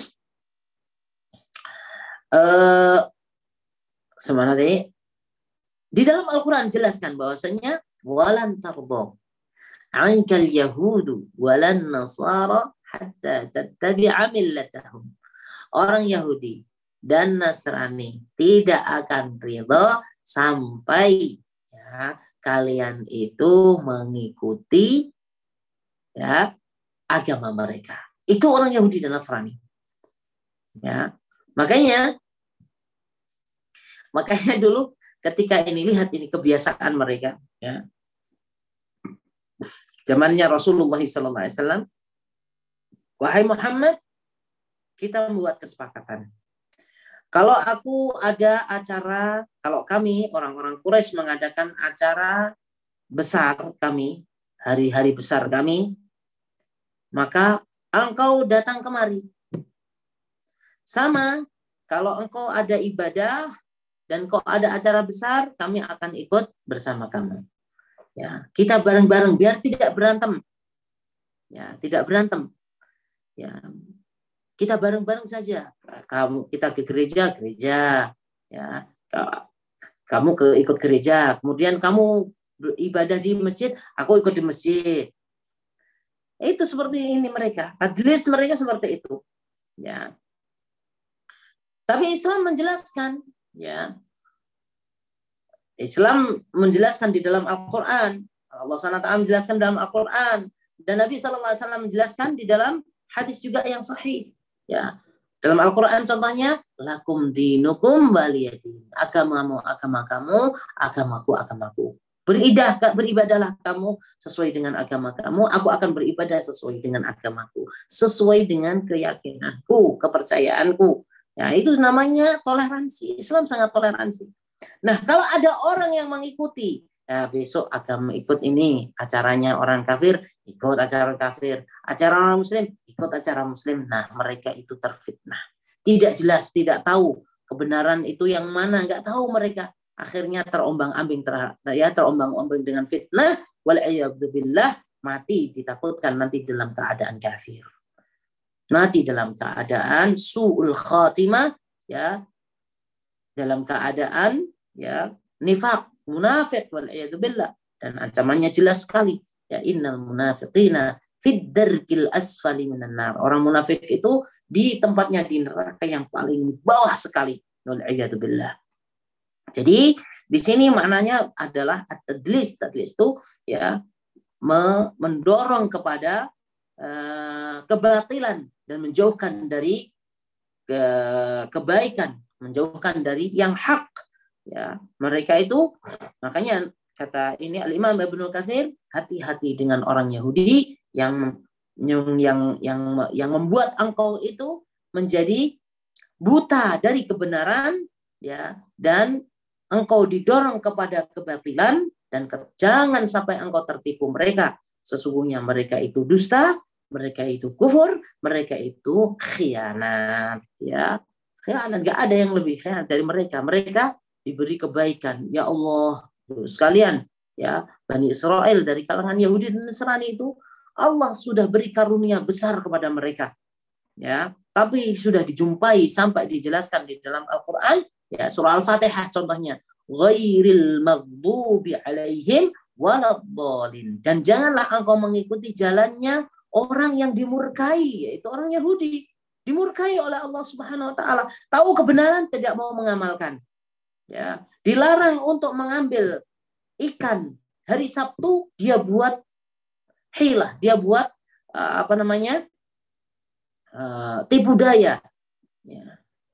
[SPEAKER 1] Eh, semana deh. Di dalam Al-Quran jelaskan bahwasanya walan tardo ankal yahudu walan nasara hatta tattabi'a millatahum. Orang Yahudi dan Nasrani tidak akan ridha sampai, ya, kalian itu mengikuti, ya, agama mereka. Itu orang Yahudi dan Nasrani. Ya, makanya makanya dulu ketika ini, lihat ini kebiasaan mereka, ya. Zamannya Rasulullah shallallahu alaihi wasallam, wahai Muhammad, kita membuat kesepakatan. Kalau aku ada acara, kalau kami orang-orang Quraisy mengadakan acara besar kami, hari-hari besar kami, maka engkau datang kemari. Sama, kalau engkau ada ibadah dan kok ada acara besar, kami akan ikut bersama kamu. Ya, kita bareng-bareng biar tidak berantem. Ya, tidak berantem. Ya, kita bareng-bareng saja. Kamu kita ke gereja, gereja. Ya, kamu ke ikut gereja. Kemudian kamu ibadah di masjid, aku ikut di masjid. Itu seperti ini mereka. Tadlis mereka seperti itu. Ya. Tapi Islam menjelaskan, ya, Islam menjelaskan di dalam Al-Quran, Allah subhanahu wa taala menjelaskan dalam Al-Quran, dan Nabi shallallahu alaihi wasallam menjelaskan di dalam hadis juga yang sahih. Ya, dalam Al-Quran contohnya, lakum dinukum waliyadin, agamamu agama kamu, agamaku agamaku. Beribadah, beribadahlah kamu sesuai dengan agama kamu, aku akan beribadah sesuai dengan agamaku, sesuai dengan keyakinanku, kepercayaanku. Ya, itu namanya toleransi. Islam sangat toleransi. Nah, kalau ada orang yang mengikuti, ya, besok agama ikut ini, acaranya orang kafir, ikut acara kafir, acara orang muslim, ikut acara muslim. Nah, mereka itu terfitnah. Tidak jelas, tidak tahu kebenaran itu yang mana, nggak tahu mereka. Akhirnya terombang-ambing, ter, ya, terombang-ambing dengan fitnah, wal'iyadzubillah, mati ditakutkan nanti dalam keadaan kafir. Mati dalam keadaan su'ul khatimah, ya, dalam keadaan, ya, nifaq, munafik, wal'iyadzubillah, dan ancamannya jelas sekali, ya, innal munafiqina fid darkil asfali minan nar. Orang munafik itu di tempatnya di neraka yang paling bawah sekali, wal'iyadzubillah. Jadi di sini maknanya adalah at-tadlis. Tadlis itu ya mendorong kepada uh, kebatilan dan menjauhkan dari ke kebaikan, menjauhkan dari yang hak. Ya, mereka itu makanya kata ini Al-Imam Ibnu Katsir, hati-hati dengan orang Yahudi yang yang yang yang yang membuat engkau itu menjadi buta dari kebenaran, ya, dan engkau didorong kepada kebatilan, dan ke, jangan sampai engkau tertipu mereka. Sesungguhnya mereka itu dusta, mereka itu kufur, mereka itu khianat, ya. Khianat, gak ada yang lebih khianat dari mereka. Mereka diberi kebaikan. Ya Allah, sekalian, ya, Bani Israel dari kalangan Yahudi dan Nasrani itu Allah sudah beri karunia besar kepada mereka. Ya, tapi sudah dijumpai sampai dijelaskan di dalam Al-Qur'an, ya, surah Al-Fatihah contohnya, ghairil maghdubi alaihim waladhdallin, dan janganlah engkau mengikuti jalannya orang yang dimurkai, yaitu orang Yahudi, dimurkai oleh Allah Subhanahu wa taala, tahu kebenaran tidak mau mengamalkan. Ya, dilarang untuk mengambil ikan hari Sabtu, dia buat hilah, dia buat uh, apa namanya? Uh, tipu daya, ya.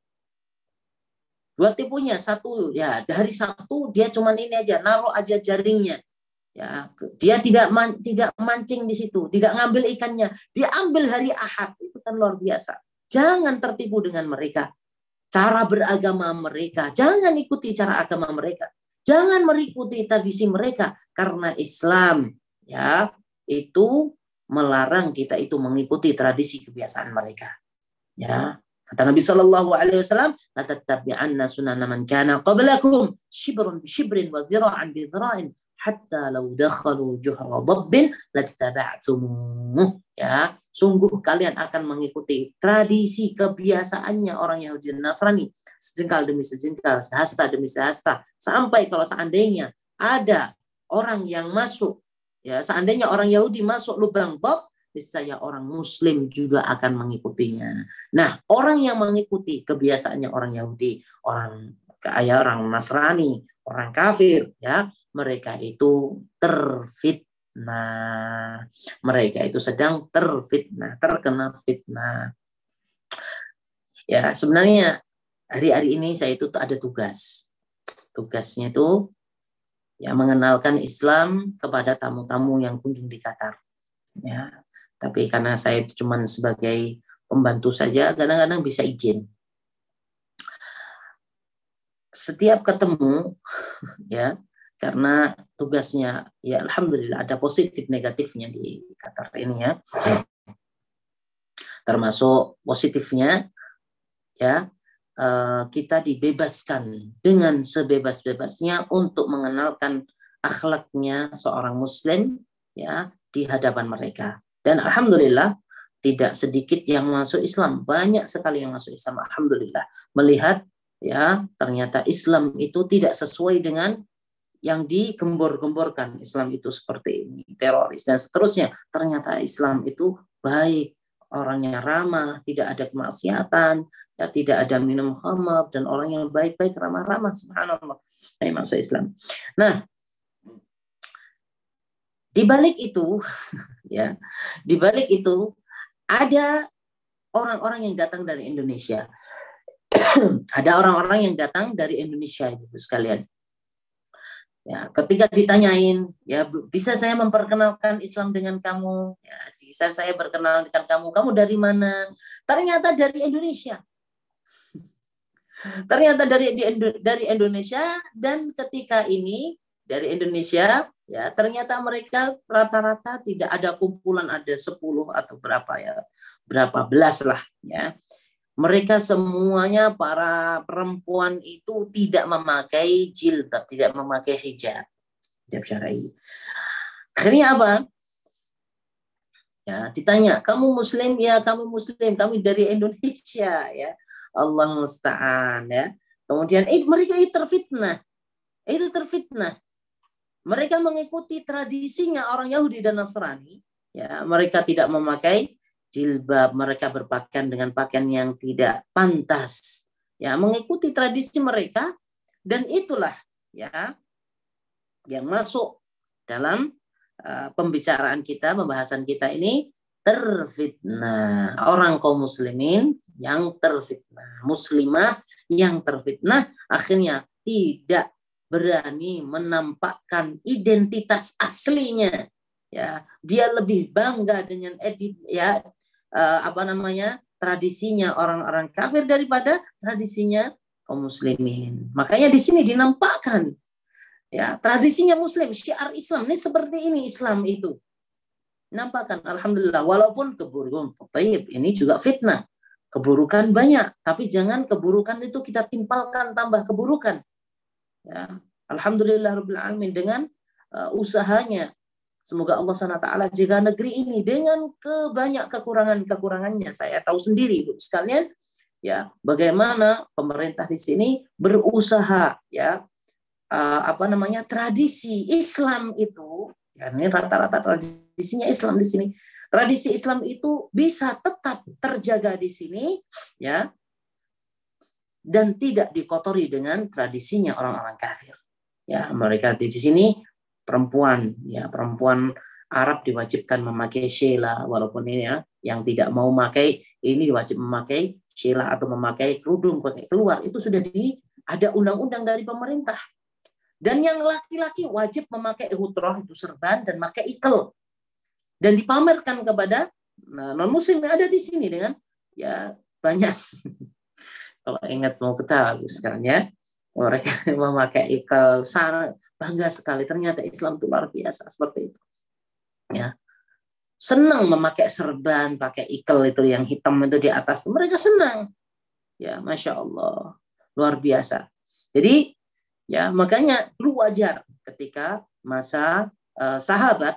[SPEAKER 1] Buat tipunya satu, ya, dari Sabtu dia cuman ini aja, naruh aja jaringnya, ya, dia tidak man, tidak mancing di situ, tidak ngambil ikannya, dia ambil hari Ahad. Itu kan luar biasa. Jangan tertipu dengan mereka, cara beragama mereka, jangan ikuti cara agama mereka, jangan mengikuti tradisi mereka, karena Islam, ya, itu melarang kita itu mengikuti tradisi kebiasaan mereka. Ya, kata Nabi Shallallahu Alaihi Wasallam, la tattabi'anna sunana man kana qablakum shibrun bi shibrin wa dhira'an bi dhira'in hatta law dakhalu juhra dabbin lattaba'tumuh. Ya, sungguh kalian akan mengikuti tradisi kebiasaannya orang Yahudi dan Nasrani, sejengkal demi sejengkal, sehasta demi sehasta, sampai kalau seandainya ada orang yang masuk, ya, seandainya orang Yahudi masuk lubang bab, saya orang Muslim juga akan mengikutinya. Nah, orang yang mengikuti kebiasaannya orang Yahudi, orang kaya, orang Nasrani, orang kafir, ya, mereka itu terfitnah. Mereka itu sedang terfitnah, terkena fitnah. Ya, sebenarnya hari-hari ini saya itu ada tugas. Tugasnya itu ya mengenalkan Islam kepada tamu-tamu yang kunjung di Qatar. Ya. Tapi karena saya itu cuma sebagai pembantu saja, kadang-kadang bisa izin. Setiap ketemu, ya, karena tugasnya, ya alhamdulillah ada positif negatifnya di Qatar ini, ya. Termasuk positifnya, ya, kita dibebaskan dengan sebebas-bebasnya untuk mengenalkan akhlaknya seorang Muslim, ya, di hadapan mereka. Dan alhamdulillah tidak sedikit yang masuk Islam, banyak sekali yang masuk Islam, alhamdulillah, melihat, ya, ternyata Islam itu tidak sesuai dengan yang digembor-gemborkan. Islam itu seperti ini, teroris dan seterusnya. Ternyata Islam itu baik, orangnya ramah, tidak ada kemaksiatan, ya, tidak ada minum khamar, dan orang yang baik-baik, ramah-ramah, subhanallah, nah, masuk Islam. Nah, di balik itu, ya, di balik itu ada orang-orang yang datang dari Indonesia. Ada orang-orang yang datang dari Indonesia, Ibu sekalian. Ya, ketika ditanyain, ya, bisa saya memperkenalkan Islam dengan kamu? Ya, bisa saya berkenal dengan kamu? Kamu dari mana? Ternyata dari Indonesia. Ternyata dari dari Indonesia, dan ketika ini dari Indonesia, ya, ternyata mereka rata-rata tidak ada kumpulan, ada sepuluh atau berapa, ya, berapa belas lah, ya. Mereka semuanya para perempuan itu tidak memakai jilbab, tidak memakai hijab, hijab syar'i. Akhirnya apa? Ya, ditanya, kamu Muslim? Ya, kamu Muslim. Kami dari Indonesia, ya. Allah musta'an, ya. Kemudian eh, mereka itu terfitnah, itu terfitnah. Mereka mengikuti tradisinya orang Yahudi dan Nasrani, ya. Mereka tidak memakai jilbab, mereka berpakaian dengan pakaian yang tidak pantas, ya, mengikuti tradisi mereka. Dan itulah ya yang masuk dalam uh, pembicaraan kita, pembahasan kita ini, terfitnah. Orang kaum muslimin yang terfitnah, muslimah yang terfitnah, akhirnya tidak berani menampakkan identitas aslinya. Ya, dia lebih bangga dengan edit ya uh, apa namanya tradisinya orang-orang kafir daripada tradisinya kaum muslimin. Makanya di sini dinampakkan ya tradisinya muslim, syiar Islam ini seperti ini, Islam itu nampakkan. Alhamdulillah, walaupun keburukan taib ini juga fitnah, keburukan banyak, tapi jangan keburukan itu kita timpalkan tambah keburukan ya. Alhamdulillah rabbil alamin, dengan uh, usahanya semoga Allah subhanahu wa taala jaga negeri ini dengan kebanyak kekurangan-kekurangannya. Saya tahu sendiri Ibu sekalian ya, bagaimana pemerintah di sini berusaha ya uh, apa namanya tradisi Islam itu ya, ini rata-rata tradisinya Islam di sini. Tradisi Islam itu bisa tetap terjaga di sini ya, dan tidak dikotori dengan tradisinya orang-orang kafir. Ya, mereka di sini perempuan ya, perempuan Arab diwajibkan memakai shela, walaupun ini ya yang tidak mau memakai ini wajib memakai shela atau memakai kerudung pakai keluar, itu sudah di ada undang-undang dari pemerintah. Dan yang laki-laki wajib memakai hutroh, itu serban, dan pakai ikel, dan dipamerkan kepada non muslim yang ada di sini dengan ya banyak. Kalau ingat mau ketahui sekarang ya, mereka memakai ikel, sarung, bangga sekali. Ternyata Islam itu luar biasa seperti itu. Ya, senang memakai serban, pakai ikel itu yang hitam itu di atas. Mereka senang. Ya, masya Allah, luar biasa. Jadi ya makanya dulu wajar ketika masa uh, sahabat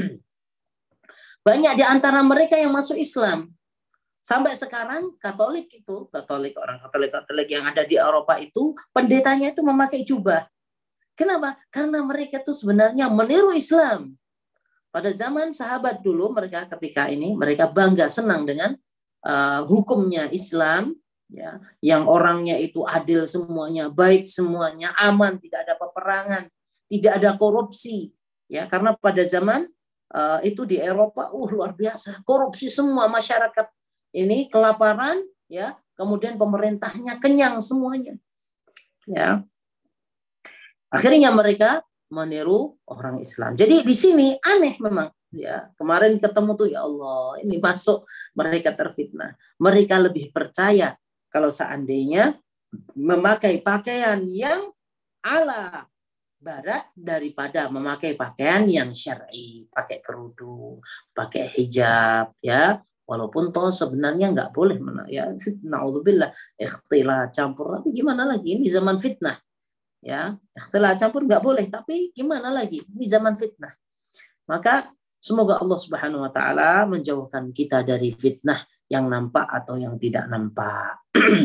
[SPEAKER 1] banyak di antara mereka yang masuk Islam. Sampai sekarang Katolik itu, Katolik orang Katolik-Katolik yang ada di Eropa itu, pendetanya itu memakai jubah. Kenapa? Karena mereka itu sebenarnya meniru Islam. Pada zaman sahabat dulu, mereka ketika ini mereka bangga, senang dengan uh, hukumnya Islam, ya, yang orangnya itu adil semuanya, baik semuanya, aman, tidak ada peperangan, tidak ada korupsi. Ya, karena pada zaman uh, itu di Eropa, uh luar biasa, korupsi semua, masyarakat ini kelaparan ya, kemudian pemerintahnya kenyang semuanya ya. Akhirnya mereka meniru orang Islam. Jadi di sini aneh memang ya. Kemarin ketemu tuh ya Allah, ini masuk mereka terfitnah. Mereka lebih percaya kalau seandainya memakai pakaian yang ala barat daripada memakai pakaian yang syar'i, pakai kerudung, pakai hijab ya. Walaupun toh sebenarnya nggak boleh, ya naudzubillah, ikhtilat campur, tapi gimana lagi, ini zaman fitnah ya, ikhtilat campur nggak boleh, tapi gimana lagi, ini zaman fitnah. Maka semoga Allah Subhanahu Wa Taala menjauhkan kita dari fitnah yang nampak atau yang tidak nampak.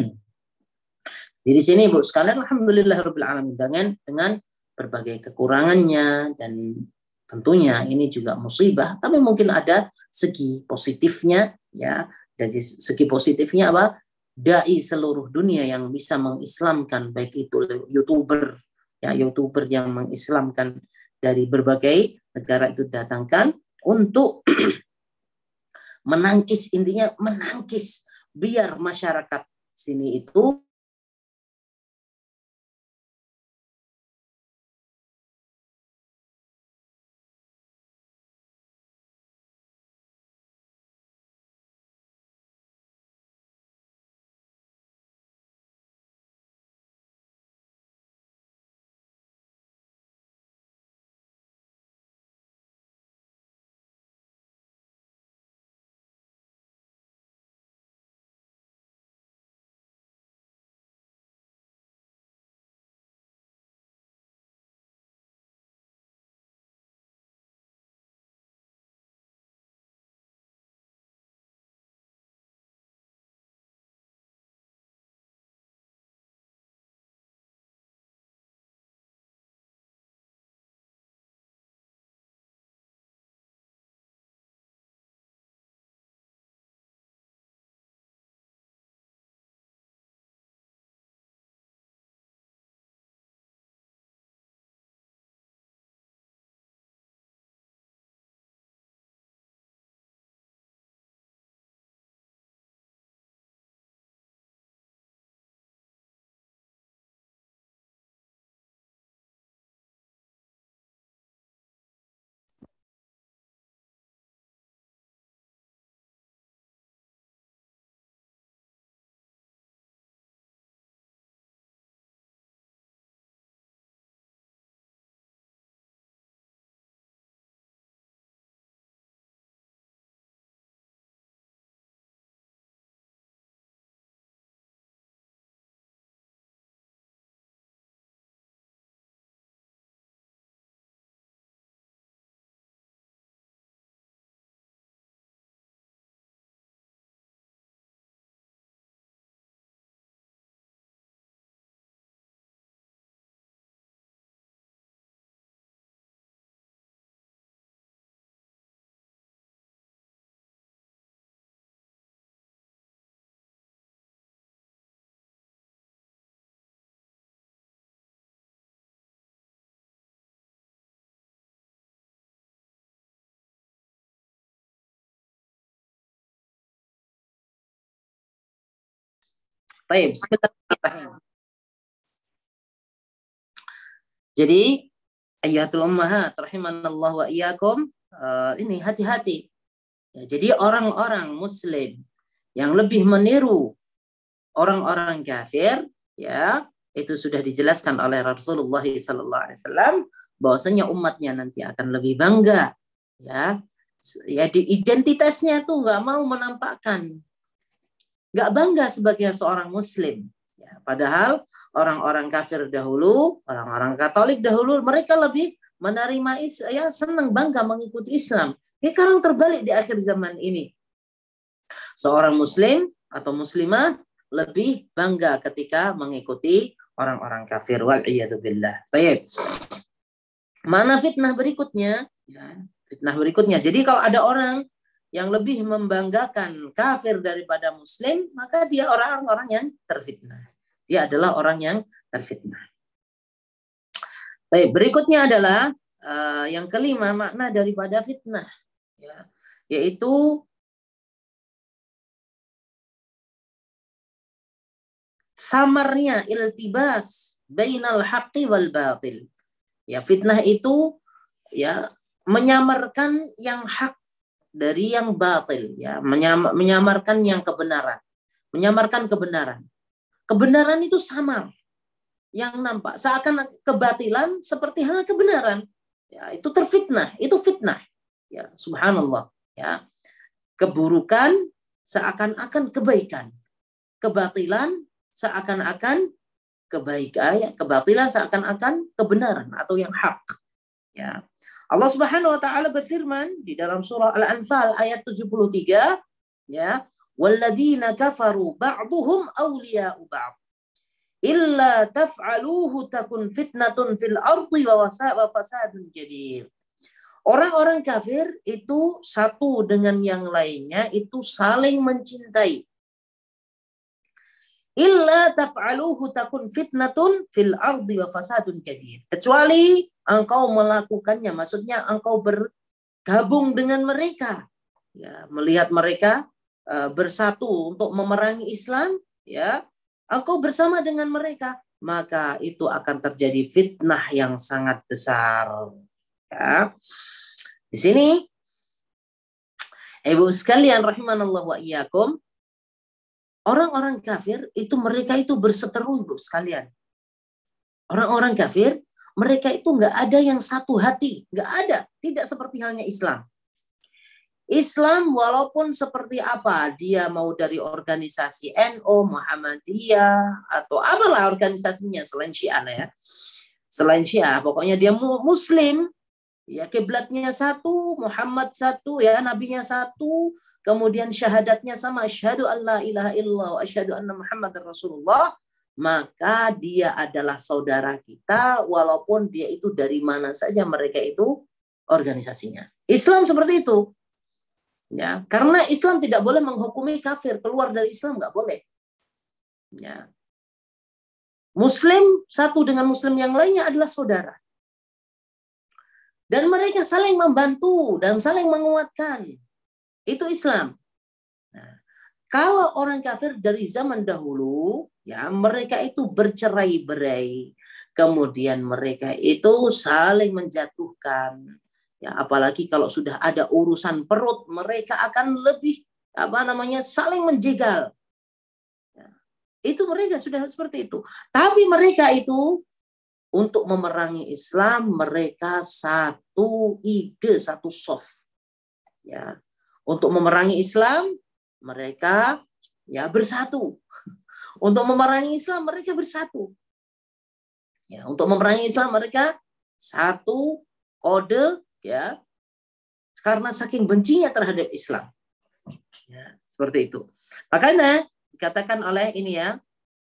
[SPEAKER 1] Di sini Bu sekalian, alhamdulillahirabbil alamin, dengan dengan berbagai kekurangannya, dan tentunya ini juga musibah, tapi mungkin ada segi positifnya ya. Dari segi positifnya apa? Dai seluruh dunia yang bisa mengislamkan, baik itu YouTuber ya, YouTuber yang mengislamkan dari berbagai negara itu datangkan untuk menangkis, intinya menangkis biar masyarakat sini itu Baik, bismillahirrahmanirrahim. Jadi ayatul ummahat rahimanallahu wa iyyakum, uh, ini hati-hati. Ya, jadi orang-orang muslim yang lebih meniru orang-orang kafir, ya, itu sudah dijelaskan oleh Rasulullah sallallahu alaihi wasallam bahwasanya umatnya nanti akan lebih bangga, ya. Ya, di identitasnya tuh nggak mau menampakkan, nggak bangga sebagai seorang muslim. Ya, padahal orang-orang kafir dahulu, orang-orang Katolik dahulu, mereka lebih menerima Islam, ya, senang bangga mengikuti Islam. Ini sekarang terbalik di akhir zaman ini. Seorang muslim atau muslimah lebih bangga ketika mengikuti orang-orang kafir. Wal'iyadzubillah. Baik. Mana fitnah berikutnya? Ya, fitnah berikutnya. Jadi kalau ada orang yang lebih membanggakan kafir daripada muslim, maka dia orang-orang yang terfitnah. Dia adalah orang yang terfitnah. Baik, berikutnya adalah uh, yang kelima makna daripada fitnah, ya, yaitu samarnya iltibas bainal haqqi wal batil. Ya, fitnah itu, ya, menyamarkan yang hak dari yang batil, ya, menyam, menyamarkan yang kebenaran, menyamarkan kebenaran. Kebenaran itu samar, yang nampak seakan kebatilan seperti halnya kebenaran. Ya, itu terfitnah, itu fitnah. Ya, subhanallah. Ya, keburukan seakan-akan kebaikan, kebatilan seakan-akan kebaikan, ya, kebatilan seakan-akan kebenaran atau yang hak. Ya. Allah Subhanahu wa taala berfirman di dalam surah Al-Anfal ayat tujuh puluh tiga, ya, walladzina kafaru ba'duhum awliya'u ba'd illa taf'aluhu takun fitnatun fil ardi wa fasadun kabir. Orang-orang kafir itu satu dengan yang lainnya itu saling mencintai. Illa taf'aluhu takun fitnatun fil ardi wa fasadun kabir. Kecuali engkau melakukannya, maksudnya engkau bergabung dengan mereka, ya, melihat mereka uh, bersatu untuk memerangi Islam, ya, engkau bersama dengan mereka, maka itu akan terjadi fitnah yang sangat besar. Ya. Di sini, ibu sekalian rahimanallah wa iyyakum, orang-orang kafir itu mereka itu berseteru, ibu sekalian. Orang-orang kafir mereka itu nggak ada yang satu hati, nggak ada, tidak seperti halnya Islam. Islam walaupun seperti apa, dia mau dari organisasi N U, Muhammadiyah, atau apalah organisasinya selain Syiah, ya, selain Syiah, pokoknya dia Muslim, ya, kiblatnya satu, Muhammad satu, ya, nabinya satu. Kemudian syahadatnya sama, asyhadu an la ilaha illallah wa asyhadu anna Muhammadar Rasulullah, maka dia adalah saudara kita walaupun dia itu dari mana saja mereka itu organisasinya. Islam seperti itu. Ya, karena Islam tidak boleh menghukumi kafir, keluar dari Islam nggak boleh. Ya. Muslim satu dengan muslim yang lainnya adalah saudara. Dan mereka saling membantu dan saling menguatkan. Itu Islam. Nah, kalau orang kafir dari zaman dahulu, ya, mereka itu bercerai-berai, kemudian mereka itu saling menjatuhkan. Ya, apalagi kalau sudah ada urusan perut, mereka akan lebih apa namanya saling menjegal. Ya, itu mereka sudah seperti itu. Tapi mereka itu untuk memerangi Islam, mereka satu ide, satu soft. Ya. Untuk memerangi Islam, mereka, ya, bersatu. Untuk memerangi Islam, mereka bersatu. Ya, untuk memerangi Islam, mereka satu kode, ya, karena saking bencinya terhadap Islam. Ya, seperti itu. Makanya dikatakan oleh ini, ya,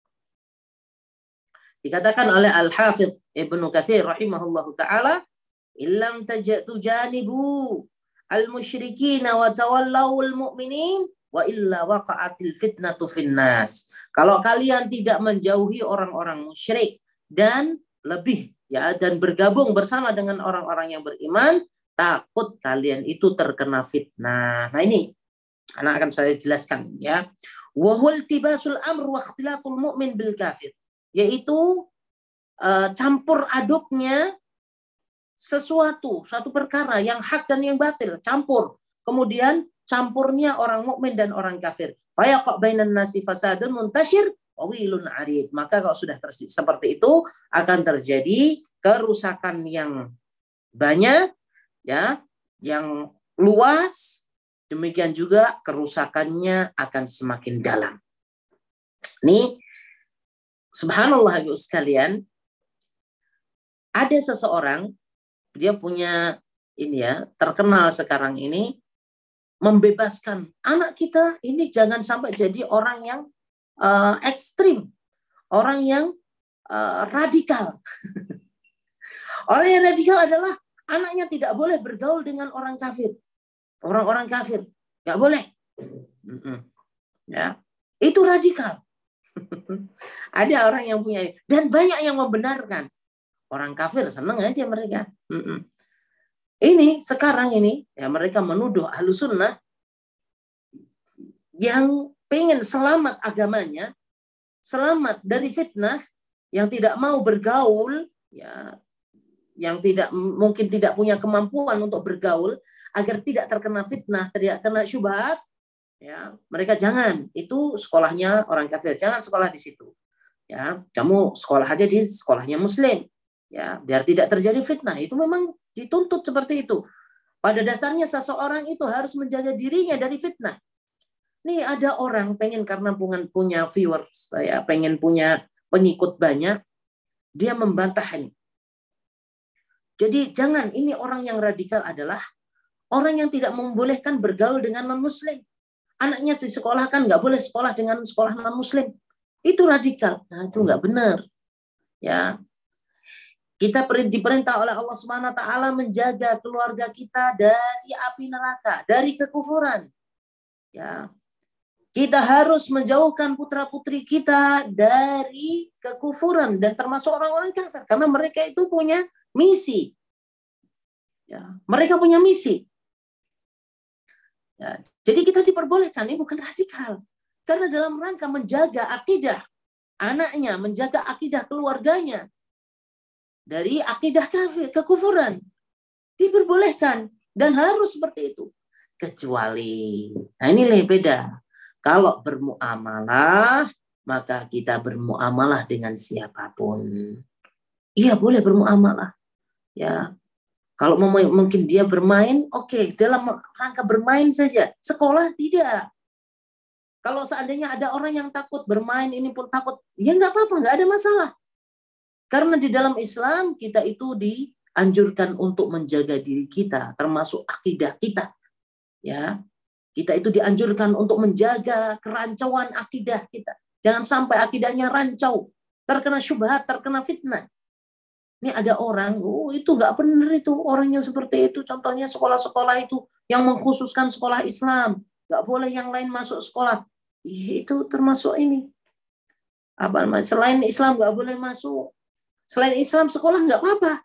[SPEAKER 1] dikatakan oleh Al-Hafidh Ibnu Katsir rahimahullahu taala, illam tujanibu al-musyrikin wa tawallawul mu'minin wa illa waqa'atil fitnatu finnas. Kalau kalian tidak menjauhi orang-orang musyrik dan lebih, ya, dan bergabung bersama dengan orang-orang yang beriman, takut kalian itu terkena fitnah. Nah, ini anak akan saya jelaskan, ya. Wa huwa iltibasul amr wa ikhtilatul mu'min bil kafir. Yaitu uh, campur aduknya sesuatu, suatu perkara yang hak dan yang batil, campur. Kemudian campurnya orang mukmin dan orang kafir. Fayaqa bainan nasi fasadun muntashir wa wilun arid. Maka kalau sudah seperti itu akan terjadi kerusakan yang banyak, ya, yang luas. Demikian juga kerusakannya akan semakin dalam. Nih, subhanallah ibu sekalian, ada seseorang, dia punya ini ya, terkenal sekarang ini, membebaskan anak kita ini jangan sampai jadi orang yang uh, ekstrim, orang yang uh, radikal. Orang yang radikal adalah anaknya tidak boleh bergaul dengan orang kafir, orang-orang kafir, nggak boleh. Mm-mm. Ya, itu radikal. Ada orang yang punya, dan banyak yang membenarkan. Orang kafir seneng aja mereka. Mm-mm. Ini sekarang ini ya mereka menuduh Ahlus Sunnah yang pengen selamat agamanya, selamat dari fitnah, yang tidak mau bergaul, ya, yang tidak mungkin tidak punya kemampuan untuk bergaul agar tidak terkena fitnah, tidak kena syubhat, ya mereka jangan, itu sekolahnya orang kafir, jangan sekolah di situ. Ya, kamu sekolah aja di sekolahnya Muslim. Ya, biar tidak terjadi fitnah. Itu memang dituntut seperti itu. Pada dasarnya seseorang itu harus menjaga dirinya dari fitnah. Nih ada orang pengen karena punya viewers, ya, pengen punya pengikut banyak, dia membantah ini. Jadi jangan, ini orang yang radikal adalah orang yang tidak membolehkan bergaul dengan non-muslim. Anaknya di sekolah kan nggak boleh sekolah dengan sekolah non-muslim. Itu radikal. Nah, itu nggak benar. Ya. Kita diperintah oleh Allah Subhanahu wa taala menjaga keluarga kita dari api neraka, dari kekufuran. Ya. Kita harus menjauhkan putra-putri kita dari kekufuran dan termasuk orang-orang kafir karena mereka itu punya misi. Ya, mereka punya misi. Ya, jadi kita diperbolehkan, ini bukan radikal. Karena dalam rangka menjaga akidah anaknya, menjaga akidah keluarganya dari akidah kafir, kekufuran. Diperbolehkan dan harus seperti itu. Kecuali, nah ini lebih beda. Kalau bermuamalah, maka kita bermuamalah dengan siapapun. Iya, boleh bermuamalah. Ya. Kalau mungkin dia bermain, oke, okay, dalam rangka bermain saja. Sekolah tidak. Kalau seandainya ada orang yang takut bermain, ini pun takut, ya nggak apa-apa, nggak ada masalah. Karena di dalam Islam kita itu dianjurkan untuk menjaga diri kita, termasuk akidah kita. Ya, kita itu dianjurkan untuk menjaga kerancauan akidah kita. Jangan sampai akidahnya rancau, terkena syubhat, terkena fitnah. Ini ada orang, oh itu nggak benar itu orangnya seperti itu. Contohnya sekolah-sekolah itu yang mengkhususkan sekolah Islam, nggak boleh yang lain masuk sekolah. Itu termasuk ini. Apa namanya? Selain Islam nggak boleh masuk. Selain Islam sekolah nggak apa-apa.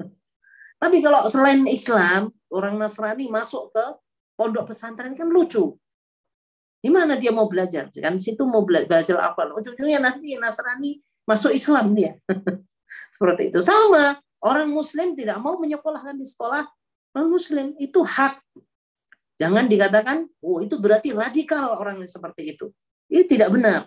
[SPEAKER 1] Tapi kalau selain Islam, orang Nasrani masuk ke pondok pesantren kan lucu. Di mana dia mau belajar? Kan situ mau belajar apa? Ujung-ujungnya nanti Nasrani masuk Islam dia. Seperti itu. Sama, orang Muslim tidak mau menyekolahkan di sekolah non-Muslim. Itu hak. Jangan dikatakan, oh itu berarti radikal orang seperti itu. Ini tidak benar.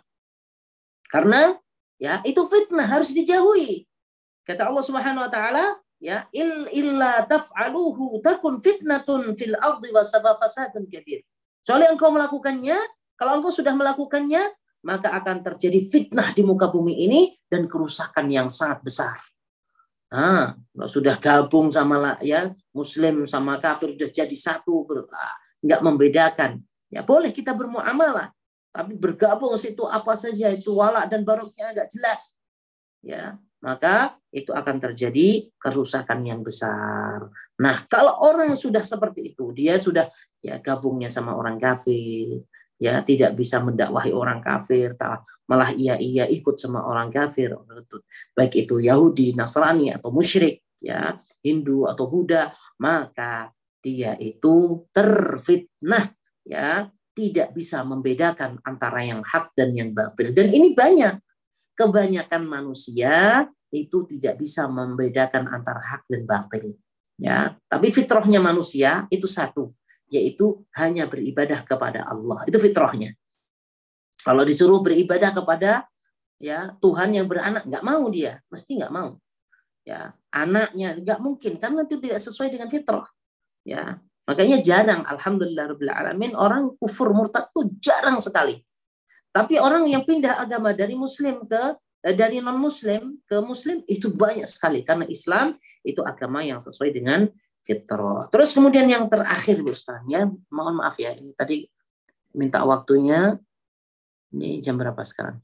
[SPEAKER 1] Karena ya itu fitnah, harus dijauhi. Kata Allah Subhanahu wa taala, ya il illa taf'aluhu takun fitnatun fil ardi wa fasadun kabir. Soalnya engkau melakukannya, kalau engkau sudah melakukannya, maka akan terjadi fitnah di muka bumi ini dan kerusakan yang sangat besar. Nah, kalau sudah gabung sama ya Muslim sama kafir sudah jadi satu, nggak membedakan. Ya boleh kita bermuamalah, tapi bergabung situ apa saja itu wala dan baroknya nggak jelas. Ya, maka itu akan terjadi kerusakan yang besar. Nah, kalau orang sudah seperti itu, dia sudah ya gabungnya sama orang kafir, ya tidak bisa mendakwahi orang kafir, malah ia ia ikut sama orang kafir, baik itu Yahudi, Nasrani atau musyrik, ya Hindu atau Buddha, maka dia itu terfitnah, ya tidak bisa membedakan antara yang hak dan yang batil. Dan ini banyak. Kebanyakan manusia itu tidak bisa membedakan antara hak dan batil. Ya, tapi fitrahnya manusia itu satu, yaitu hanya beribadah kepada Allah. Itu fitrahnya. Kalau disuruh beribadah kepada ya Tuhan yang beranak, nggak mau dia, mesti nggak mau. Ya, anaknya nggak mungkin karena itu tidak sesuai dengan fitrah. Ya, makanya jarang, alhamdulillah rabbil alamin, orang kufur murtad itu jarang sekali. Tapi orang yang pindah agama dari muslim ke dari non muslim ke muslim itu banyak sekali karena Islam itu agama yang sesuai dengan fitrah. Terus kemudian yang terakhir Bu sekarang ya, mohon maaf ya, ini tadi minta waktunya. Ini jam berapa sekarang?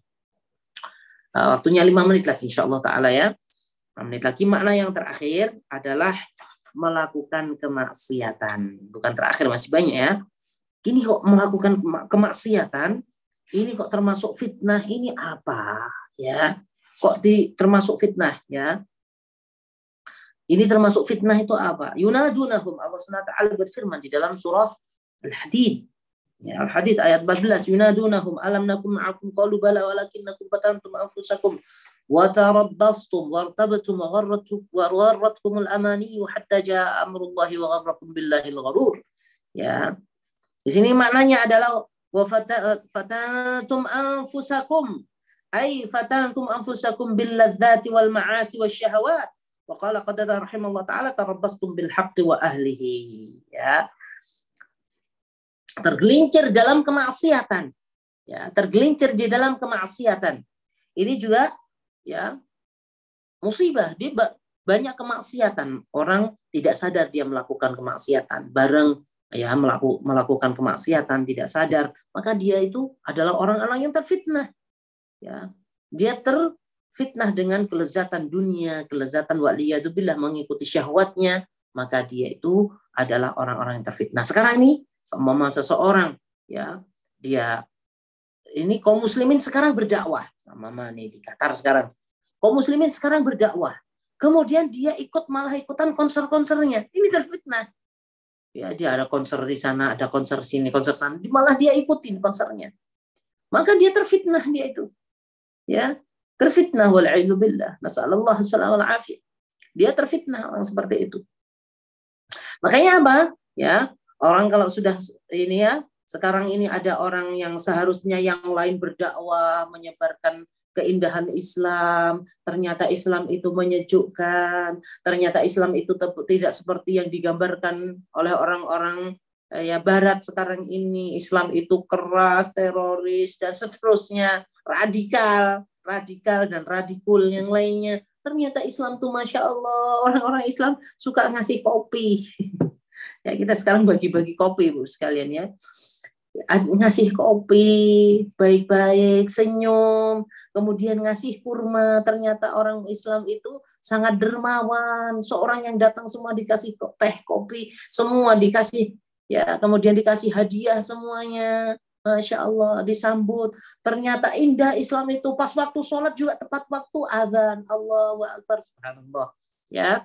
[SPEAKER 1] Uh, waktunya lima menit lagi insyaallah taala ya. lima menit lagi. Makna yang terakhir adalah melakukan kemaksiatan. Bukan terakhir, masih banyak ya. Ini kok melakukan kemaksiatan, ini kok termasuk fitnah, ini apa? Ya. Kok di termasuk fitnah ya? Ini termasuk fitnah itu apa? Yunadunahum, Allah Subhanahu wa taala berfirman di dalam surah Al-Hadid. Ya, Al-Hadid ayat empat belas, yunadunahum alam nakum ma'akum qalu bala walakinnakum fatantum anfusakum wa tarabbastum wartabtum wa gharratkum wa gharratkumul amani hatta jaa amrullahi wa gharrakum billahil gharur. Ya. Di sini maknanya adalah wa fatantum anfusakum ay fatantum anfusakum bil ladzati wal ma'asi wasyahawat. Wa qala qad rahimallahu ta'ala tarabbastum bil haqqi wa ahlihi. Ya. Tergelincir dalam kemaksiatan, ya, tergelincir di dalam kemaksiatan. Ini juga ya musibah. Dia banyak kemaksiatan. Orang tidak sadar dia melakukan kemaksiatan. Bareng ya melaku, melakukan kemaksiatan tidak sadar, maka dia itu adalah orang-orang yang terfitnah. Ya, dia terfitnah dengan kelezatan dunia, kelezatan waliyadzubillah, mengikuti syahwatnya, maka dia itu adalah orang-orang yang terfitnah. Sekarang ini sama seseorang ya, dia ini kaum muslimin sekarang berdakwah sama mama nih di Qatar sekarang. Kaum muslimin sekarang berdakwah. Kemudian dia ikut malah ikutan konser-konsernya. Ini terfitnah. Ya, dia ada konser di sana, ada konser sini, konser sana, malah dia ikutin konsernya. Maka dia terfitnah dia itu. Ya, terfitnah wal'idzubillah. Nasallallahu alaihi wasallam. Dia terfitnah orang seperti itu. Makanya apa? Ya, orang kalau sudah ini ya, sekarang ini ada orang yang seharusnya yang lain berdakwah, menyebarkan keindahan Islam, ternyata Islam itu menyejukkan, ternyata Islam itu tidak seperti yang digambarkan oleh orang-orang ya Barat sekarang ini. Islam itu keras, teroris, dan seterusnya, radikal, radikal dan radikul yang lainnya. Ternyata Islam tuh Masya Allah, orang-orang Islam suka ngasih kopi. Ya, kita sekarang bagi-bagi kopi Bu sekalian ya. Ngasih kopi, baik-baik, senyum, kemudian ngasih kurma. Ternyata orang Islam itu sangat dermawan. Seorang yang datang semua dikasih teh, kopi, semua dikasih ya, kemudian dikasih hadiah semuanya. Masya Allah, disambut. Ternyata indah Islam itu. Pas waktu sholat juga tepat waktu azan. Allahu Akbar, subhanallah. Ya.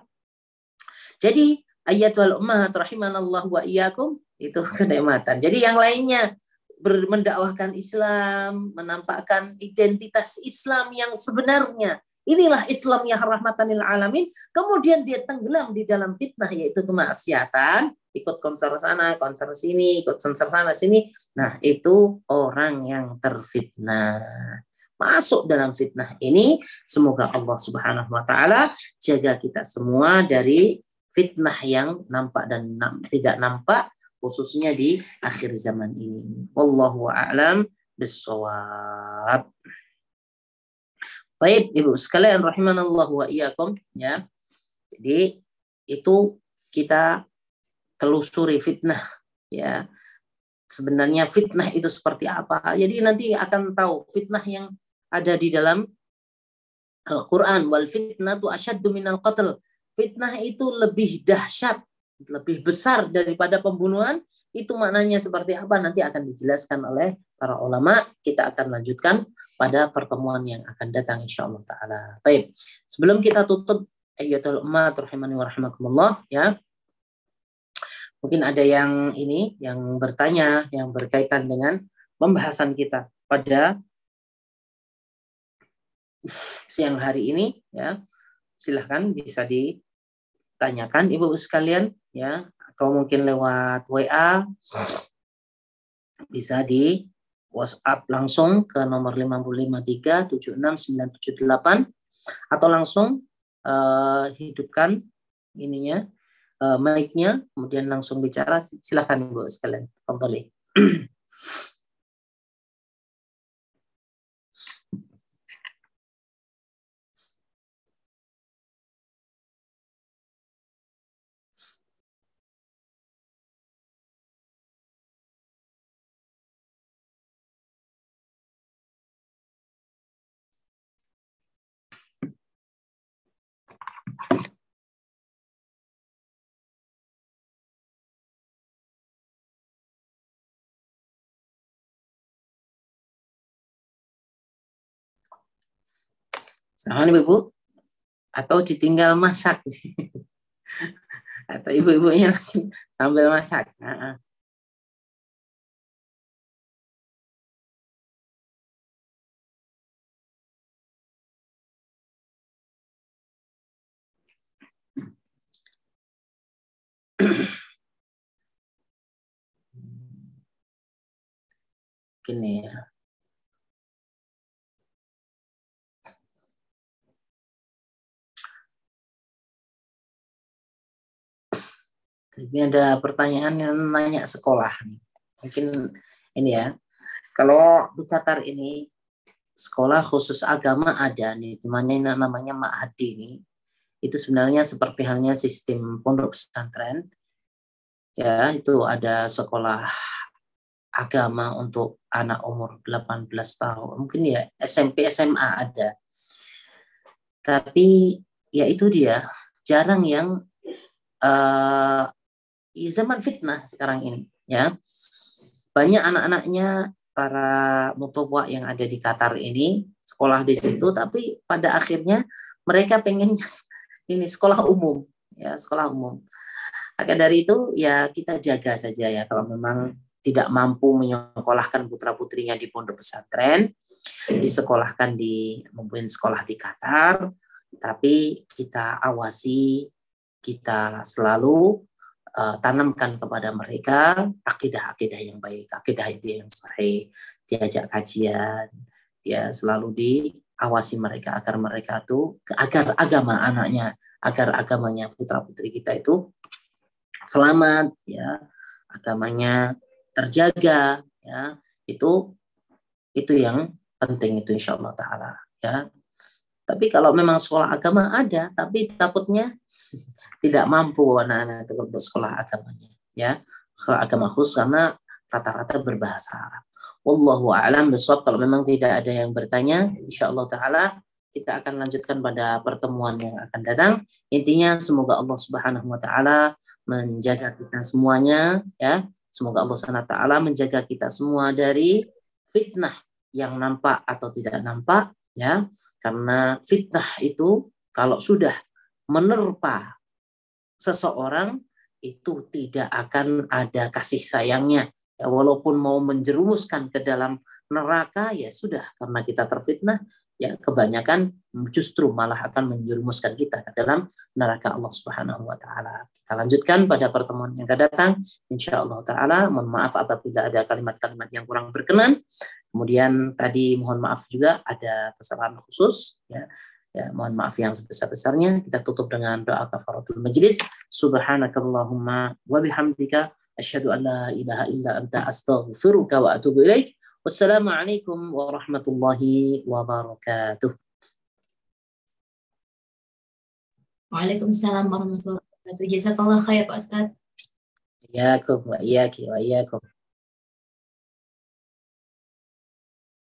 [SPEAKER 1] Jadi ayat wal ummahat rahimanallahu wa iyyakum, itu kenikmatan. Jadi yang lainnya mendakwahkan Islam, menampakkan identitas Islam yang sebenarnya. Inilah Islam yang rahmatan lil alamin. Kemudian dia tenggelam di dalam fitnah, yaitu kemaksiatan, ikut konser sana, konser sini, ikut konser sana sini. Nah, itu orang yang terfitnah. Masuk dalam fitnah ini, semoga Allah Subhanahu wa taala jaga kita semua dari fitnah yang nampak dan tidak nampak, khususnya di akhir zaman ini. Wallahu a'lam bissawab. Baik, Ibu sekalian rahimanallahu wa iyyakum ya. Jadi itu kita telusuri fitnah ya. Sebenarnya fitnah itu seperti apa? Jadi nanti akan tahu fitnah yang ada di dalam Al-Qur'an. Wal fitnatu asyaddu minal qatl. Fitnah itu lebih dahsyat, lebih besar daripada pembunuhan. Itu maknanya seperti apa nanti akan dijelaskan oleh para ulama. Kita akan lanjutkan pada pertemuan yang akan datang insyaallah taala. Baik. Sebelum kita tutup ayatul ummat rahimani wa rahimakumullah ya. Mungkin ada yang ini yang bertanya yang berkaitan dengan pembahasan kita pada siang hari ini, ya. Silahkan bisa ditanyakan Ibu sekalian, ya, atau mungkin lewat W A, bisa di WhatsApp langsung ke nomor lima lima tiga tujuh enam sembilan tujuh delapan, atau langsung uh, hidupkan ininya, uh, mic-nya, kemudian langsung bicara. Silahkan Ibu sekalian, boleh. Sama Ibu, atau ditinggal masak atau ibu-ibunya sambil masak. Nah, gini ya. Ini ada pertanyaan yang nanya sekolah. Mungkin ini ya. Kalau di Qatar ini sekolah khusus agama ada nih, di mana ini namanya Ma'had ini. Itu sebenarnya seperti halnya sistem pondok pesantren. Ya, itu ada sekolah agama untuk anak umur delapan belas tahun. Mungkin ya S M P S M A ada. Tapi ya itu dia, jarang yang uh, zaman fitnah sekarang ini, ya. Banyak anak-anaknya para mutawwa yang ada di Qatar ini sekolah di situ, tapi pada akhirnya mereka pengennya ini sekolah umum, ya, sekolah umum. Maka dari itu ya kita jaga saja ya, kalau memang tidak mampu menyekolahkan putra-putrinya di pondok pesantren, disekolahkan di mungkin sekolah di Qatar, tapi kita awasi, kita selalu uh, tanamkan kepada mereka akidah-akidah yang baik, akidah yang sahih, diajak kajian, ya selalu diawasi mereka agar mereka itu, agar agama anaknya, agar agamanya putra-putri kita itu selamat, ya, agamanya terjaga, ya, itu itu yang penting itu insya Allah Ta'ala, ya. Tapi kalau memang sekolah agama ada, tapi takutnya tidak mampu anak-anak itu untuk sekolah agamanya, ya, sekolah agama khusus karena rata-rata berbahasa Arab. Wallahu a'lam bishawab. Kalau memang tidak ada yang bertanya, insya Allah Ta'ala kita akan lanjutkan pada pertemuan yang akan datang. Intinya semoga Allah Subhanahu Wa Ta'ala menjaga kita semuanya, ya. Semoga Allah Subhanahu Wa Ta'ala menjaga kita semua dari fitnah yang nampak atau tidak nampak, ya. Karena fitnah itu kalau sudah menerpa seseorang itu tidak akan ada kasih sayangnya. Ya, walaupun mau menjerumuskan ke dalam neraka, ya sudah, karena kita terfitnah, ya kebanyakan justru malah akan menjerumuskan kita ke dalam neraka Allah Subhanahu Wa Ta'ala. Kita lanjutkan pada pertemuan yang akan datang, insya Allah Ta'ala. Mohon maaf apabila ada kalimat-kalimat yang kurang berkenan. Kemudian tadi mohon maaf juga ada kesalahan khusus, ya. Ya, mohon maaf yang sebesar-besarnya. Kita tutup dengan doa kafaratul majlis. Subhanakallahumma wa bihamdika asyhadu an la ilaha illa anta astaghfiruka wa atubu ilaik. Wassalamualaikum warahmatullahi wabarakatuh.
[SPEAKER 2] Waalaikumsalam warahmatullahi wabarakatuh. Jazakallah khair Pak Ustaz.
[SPEAKER 1] Iyakum wa iyaki wa iyakum.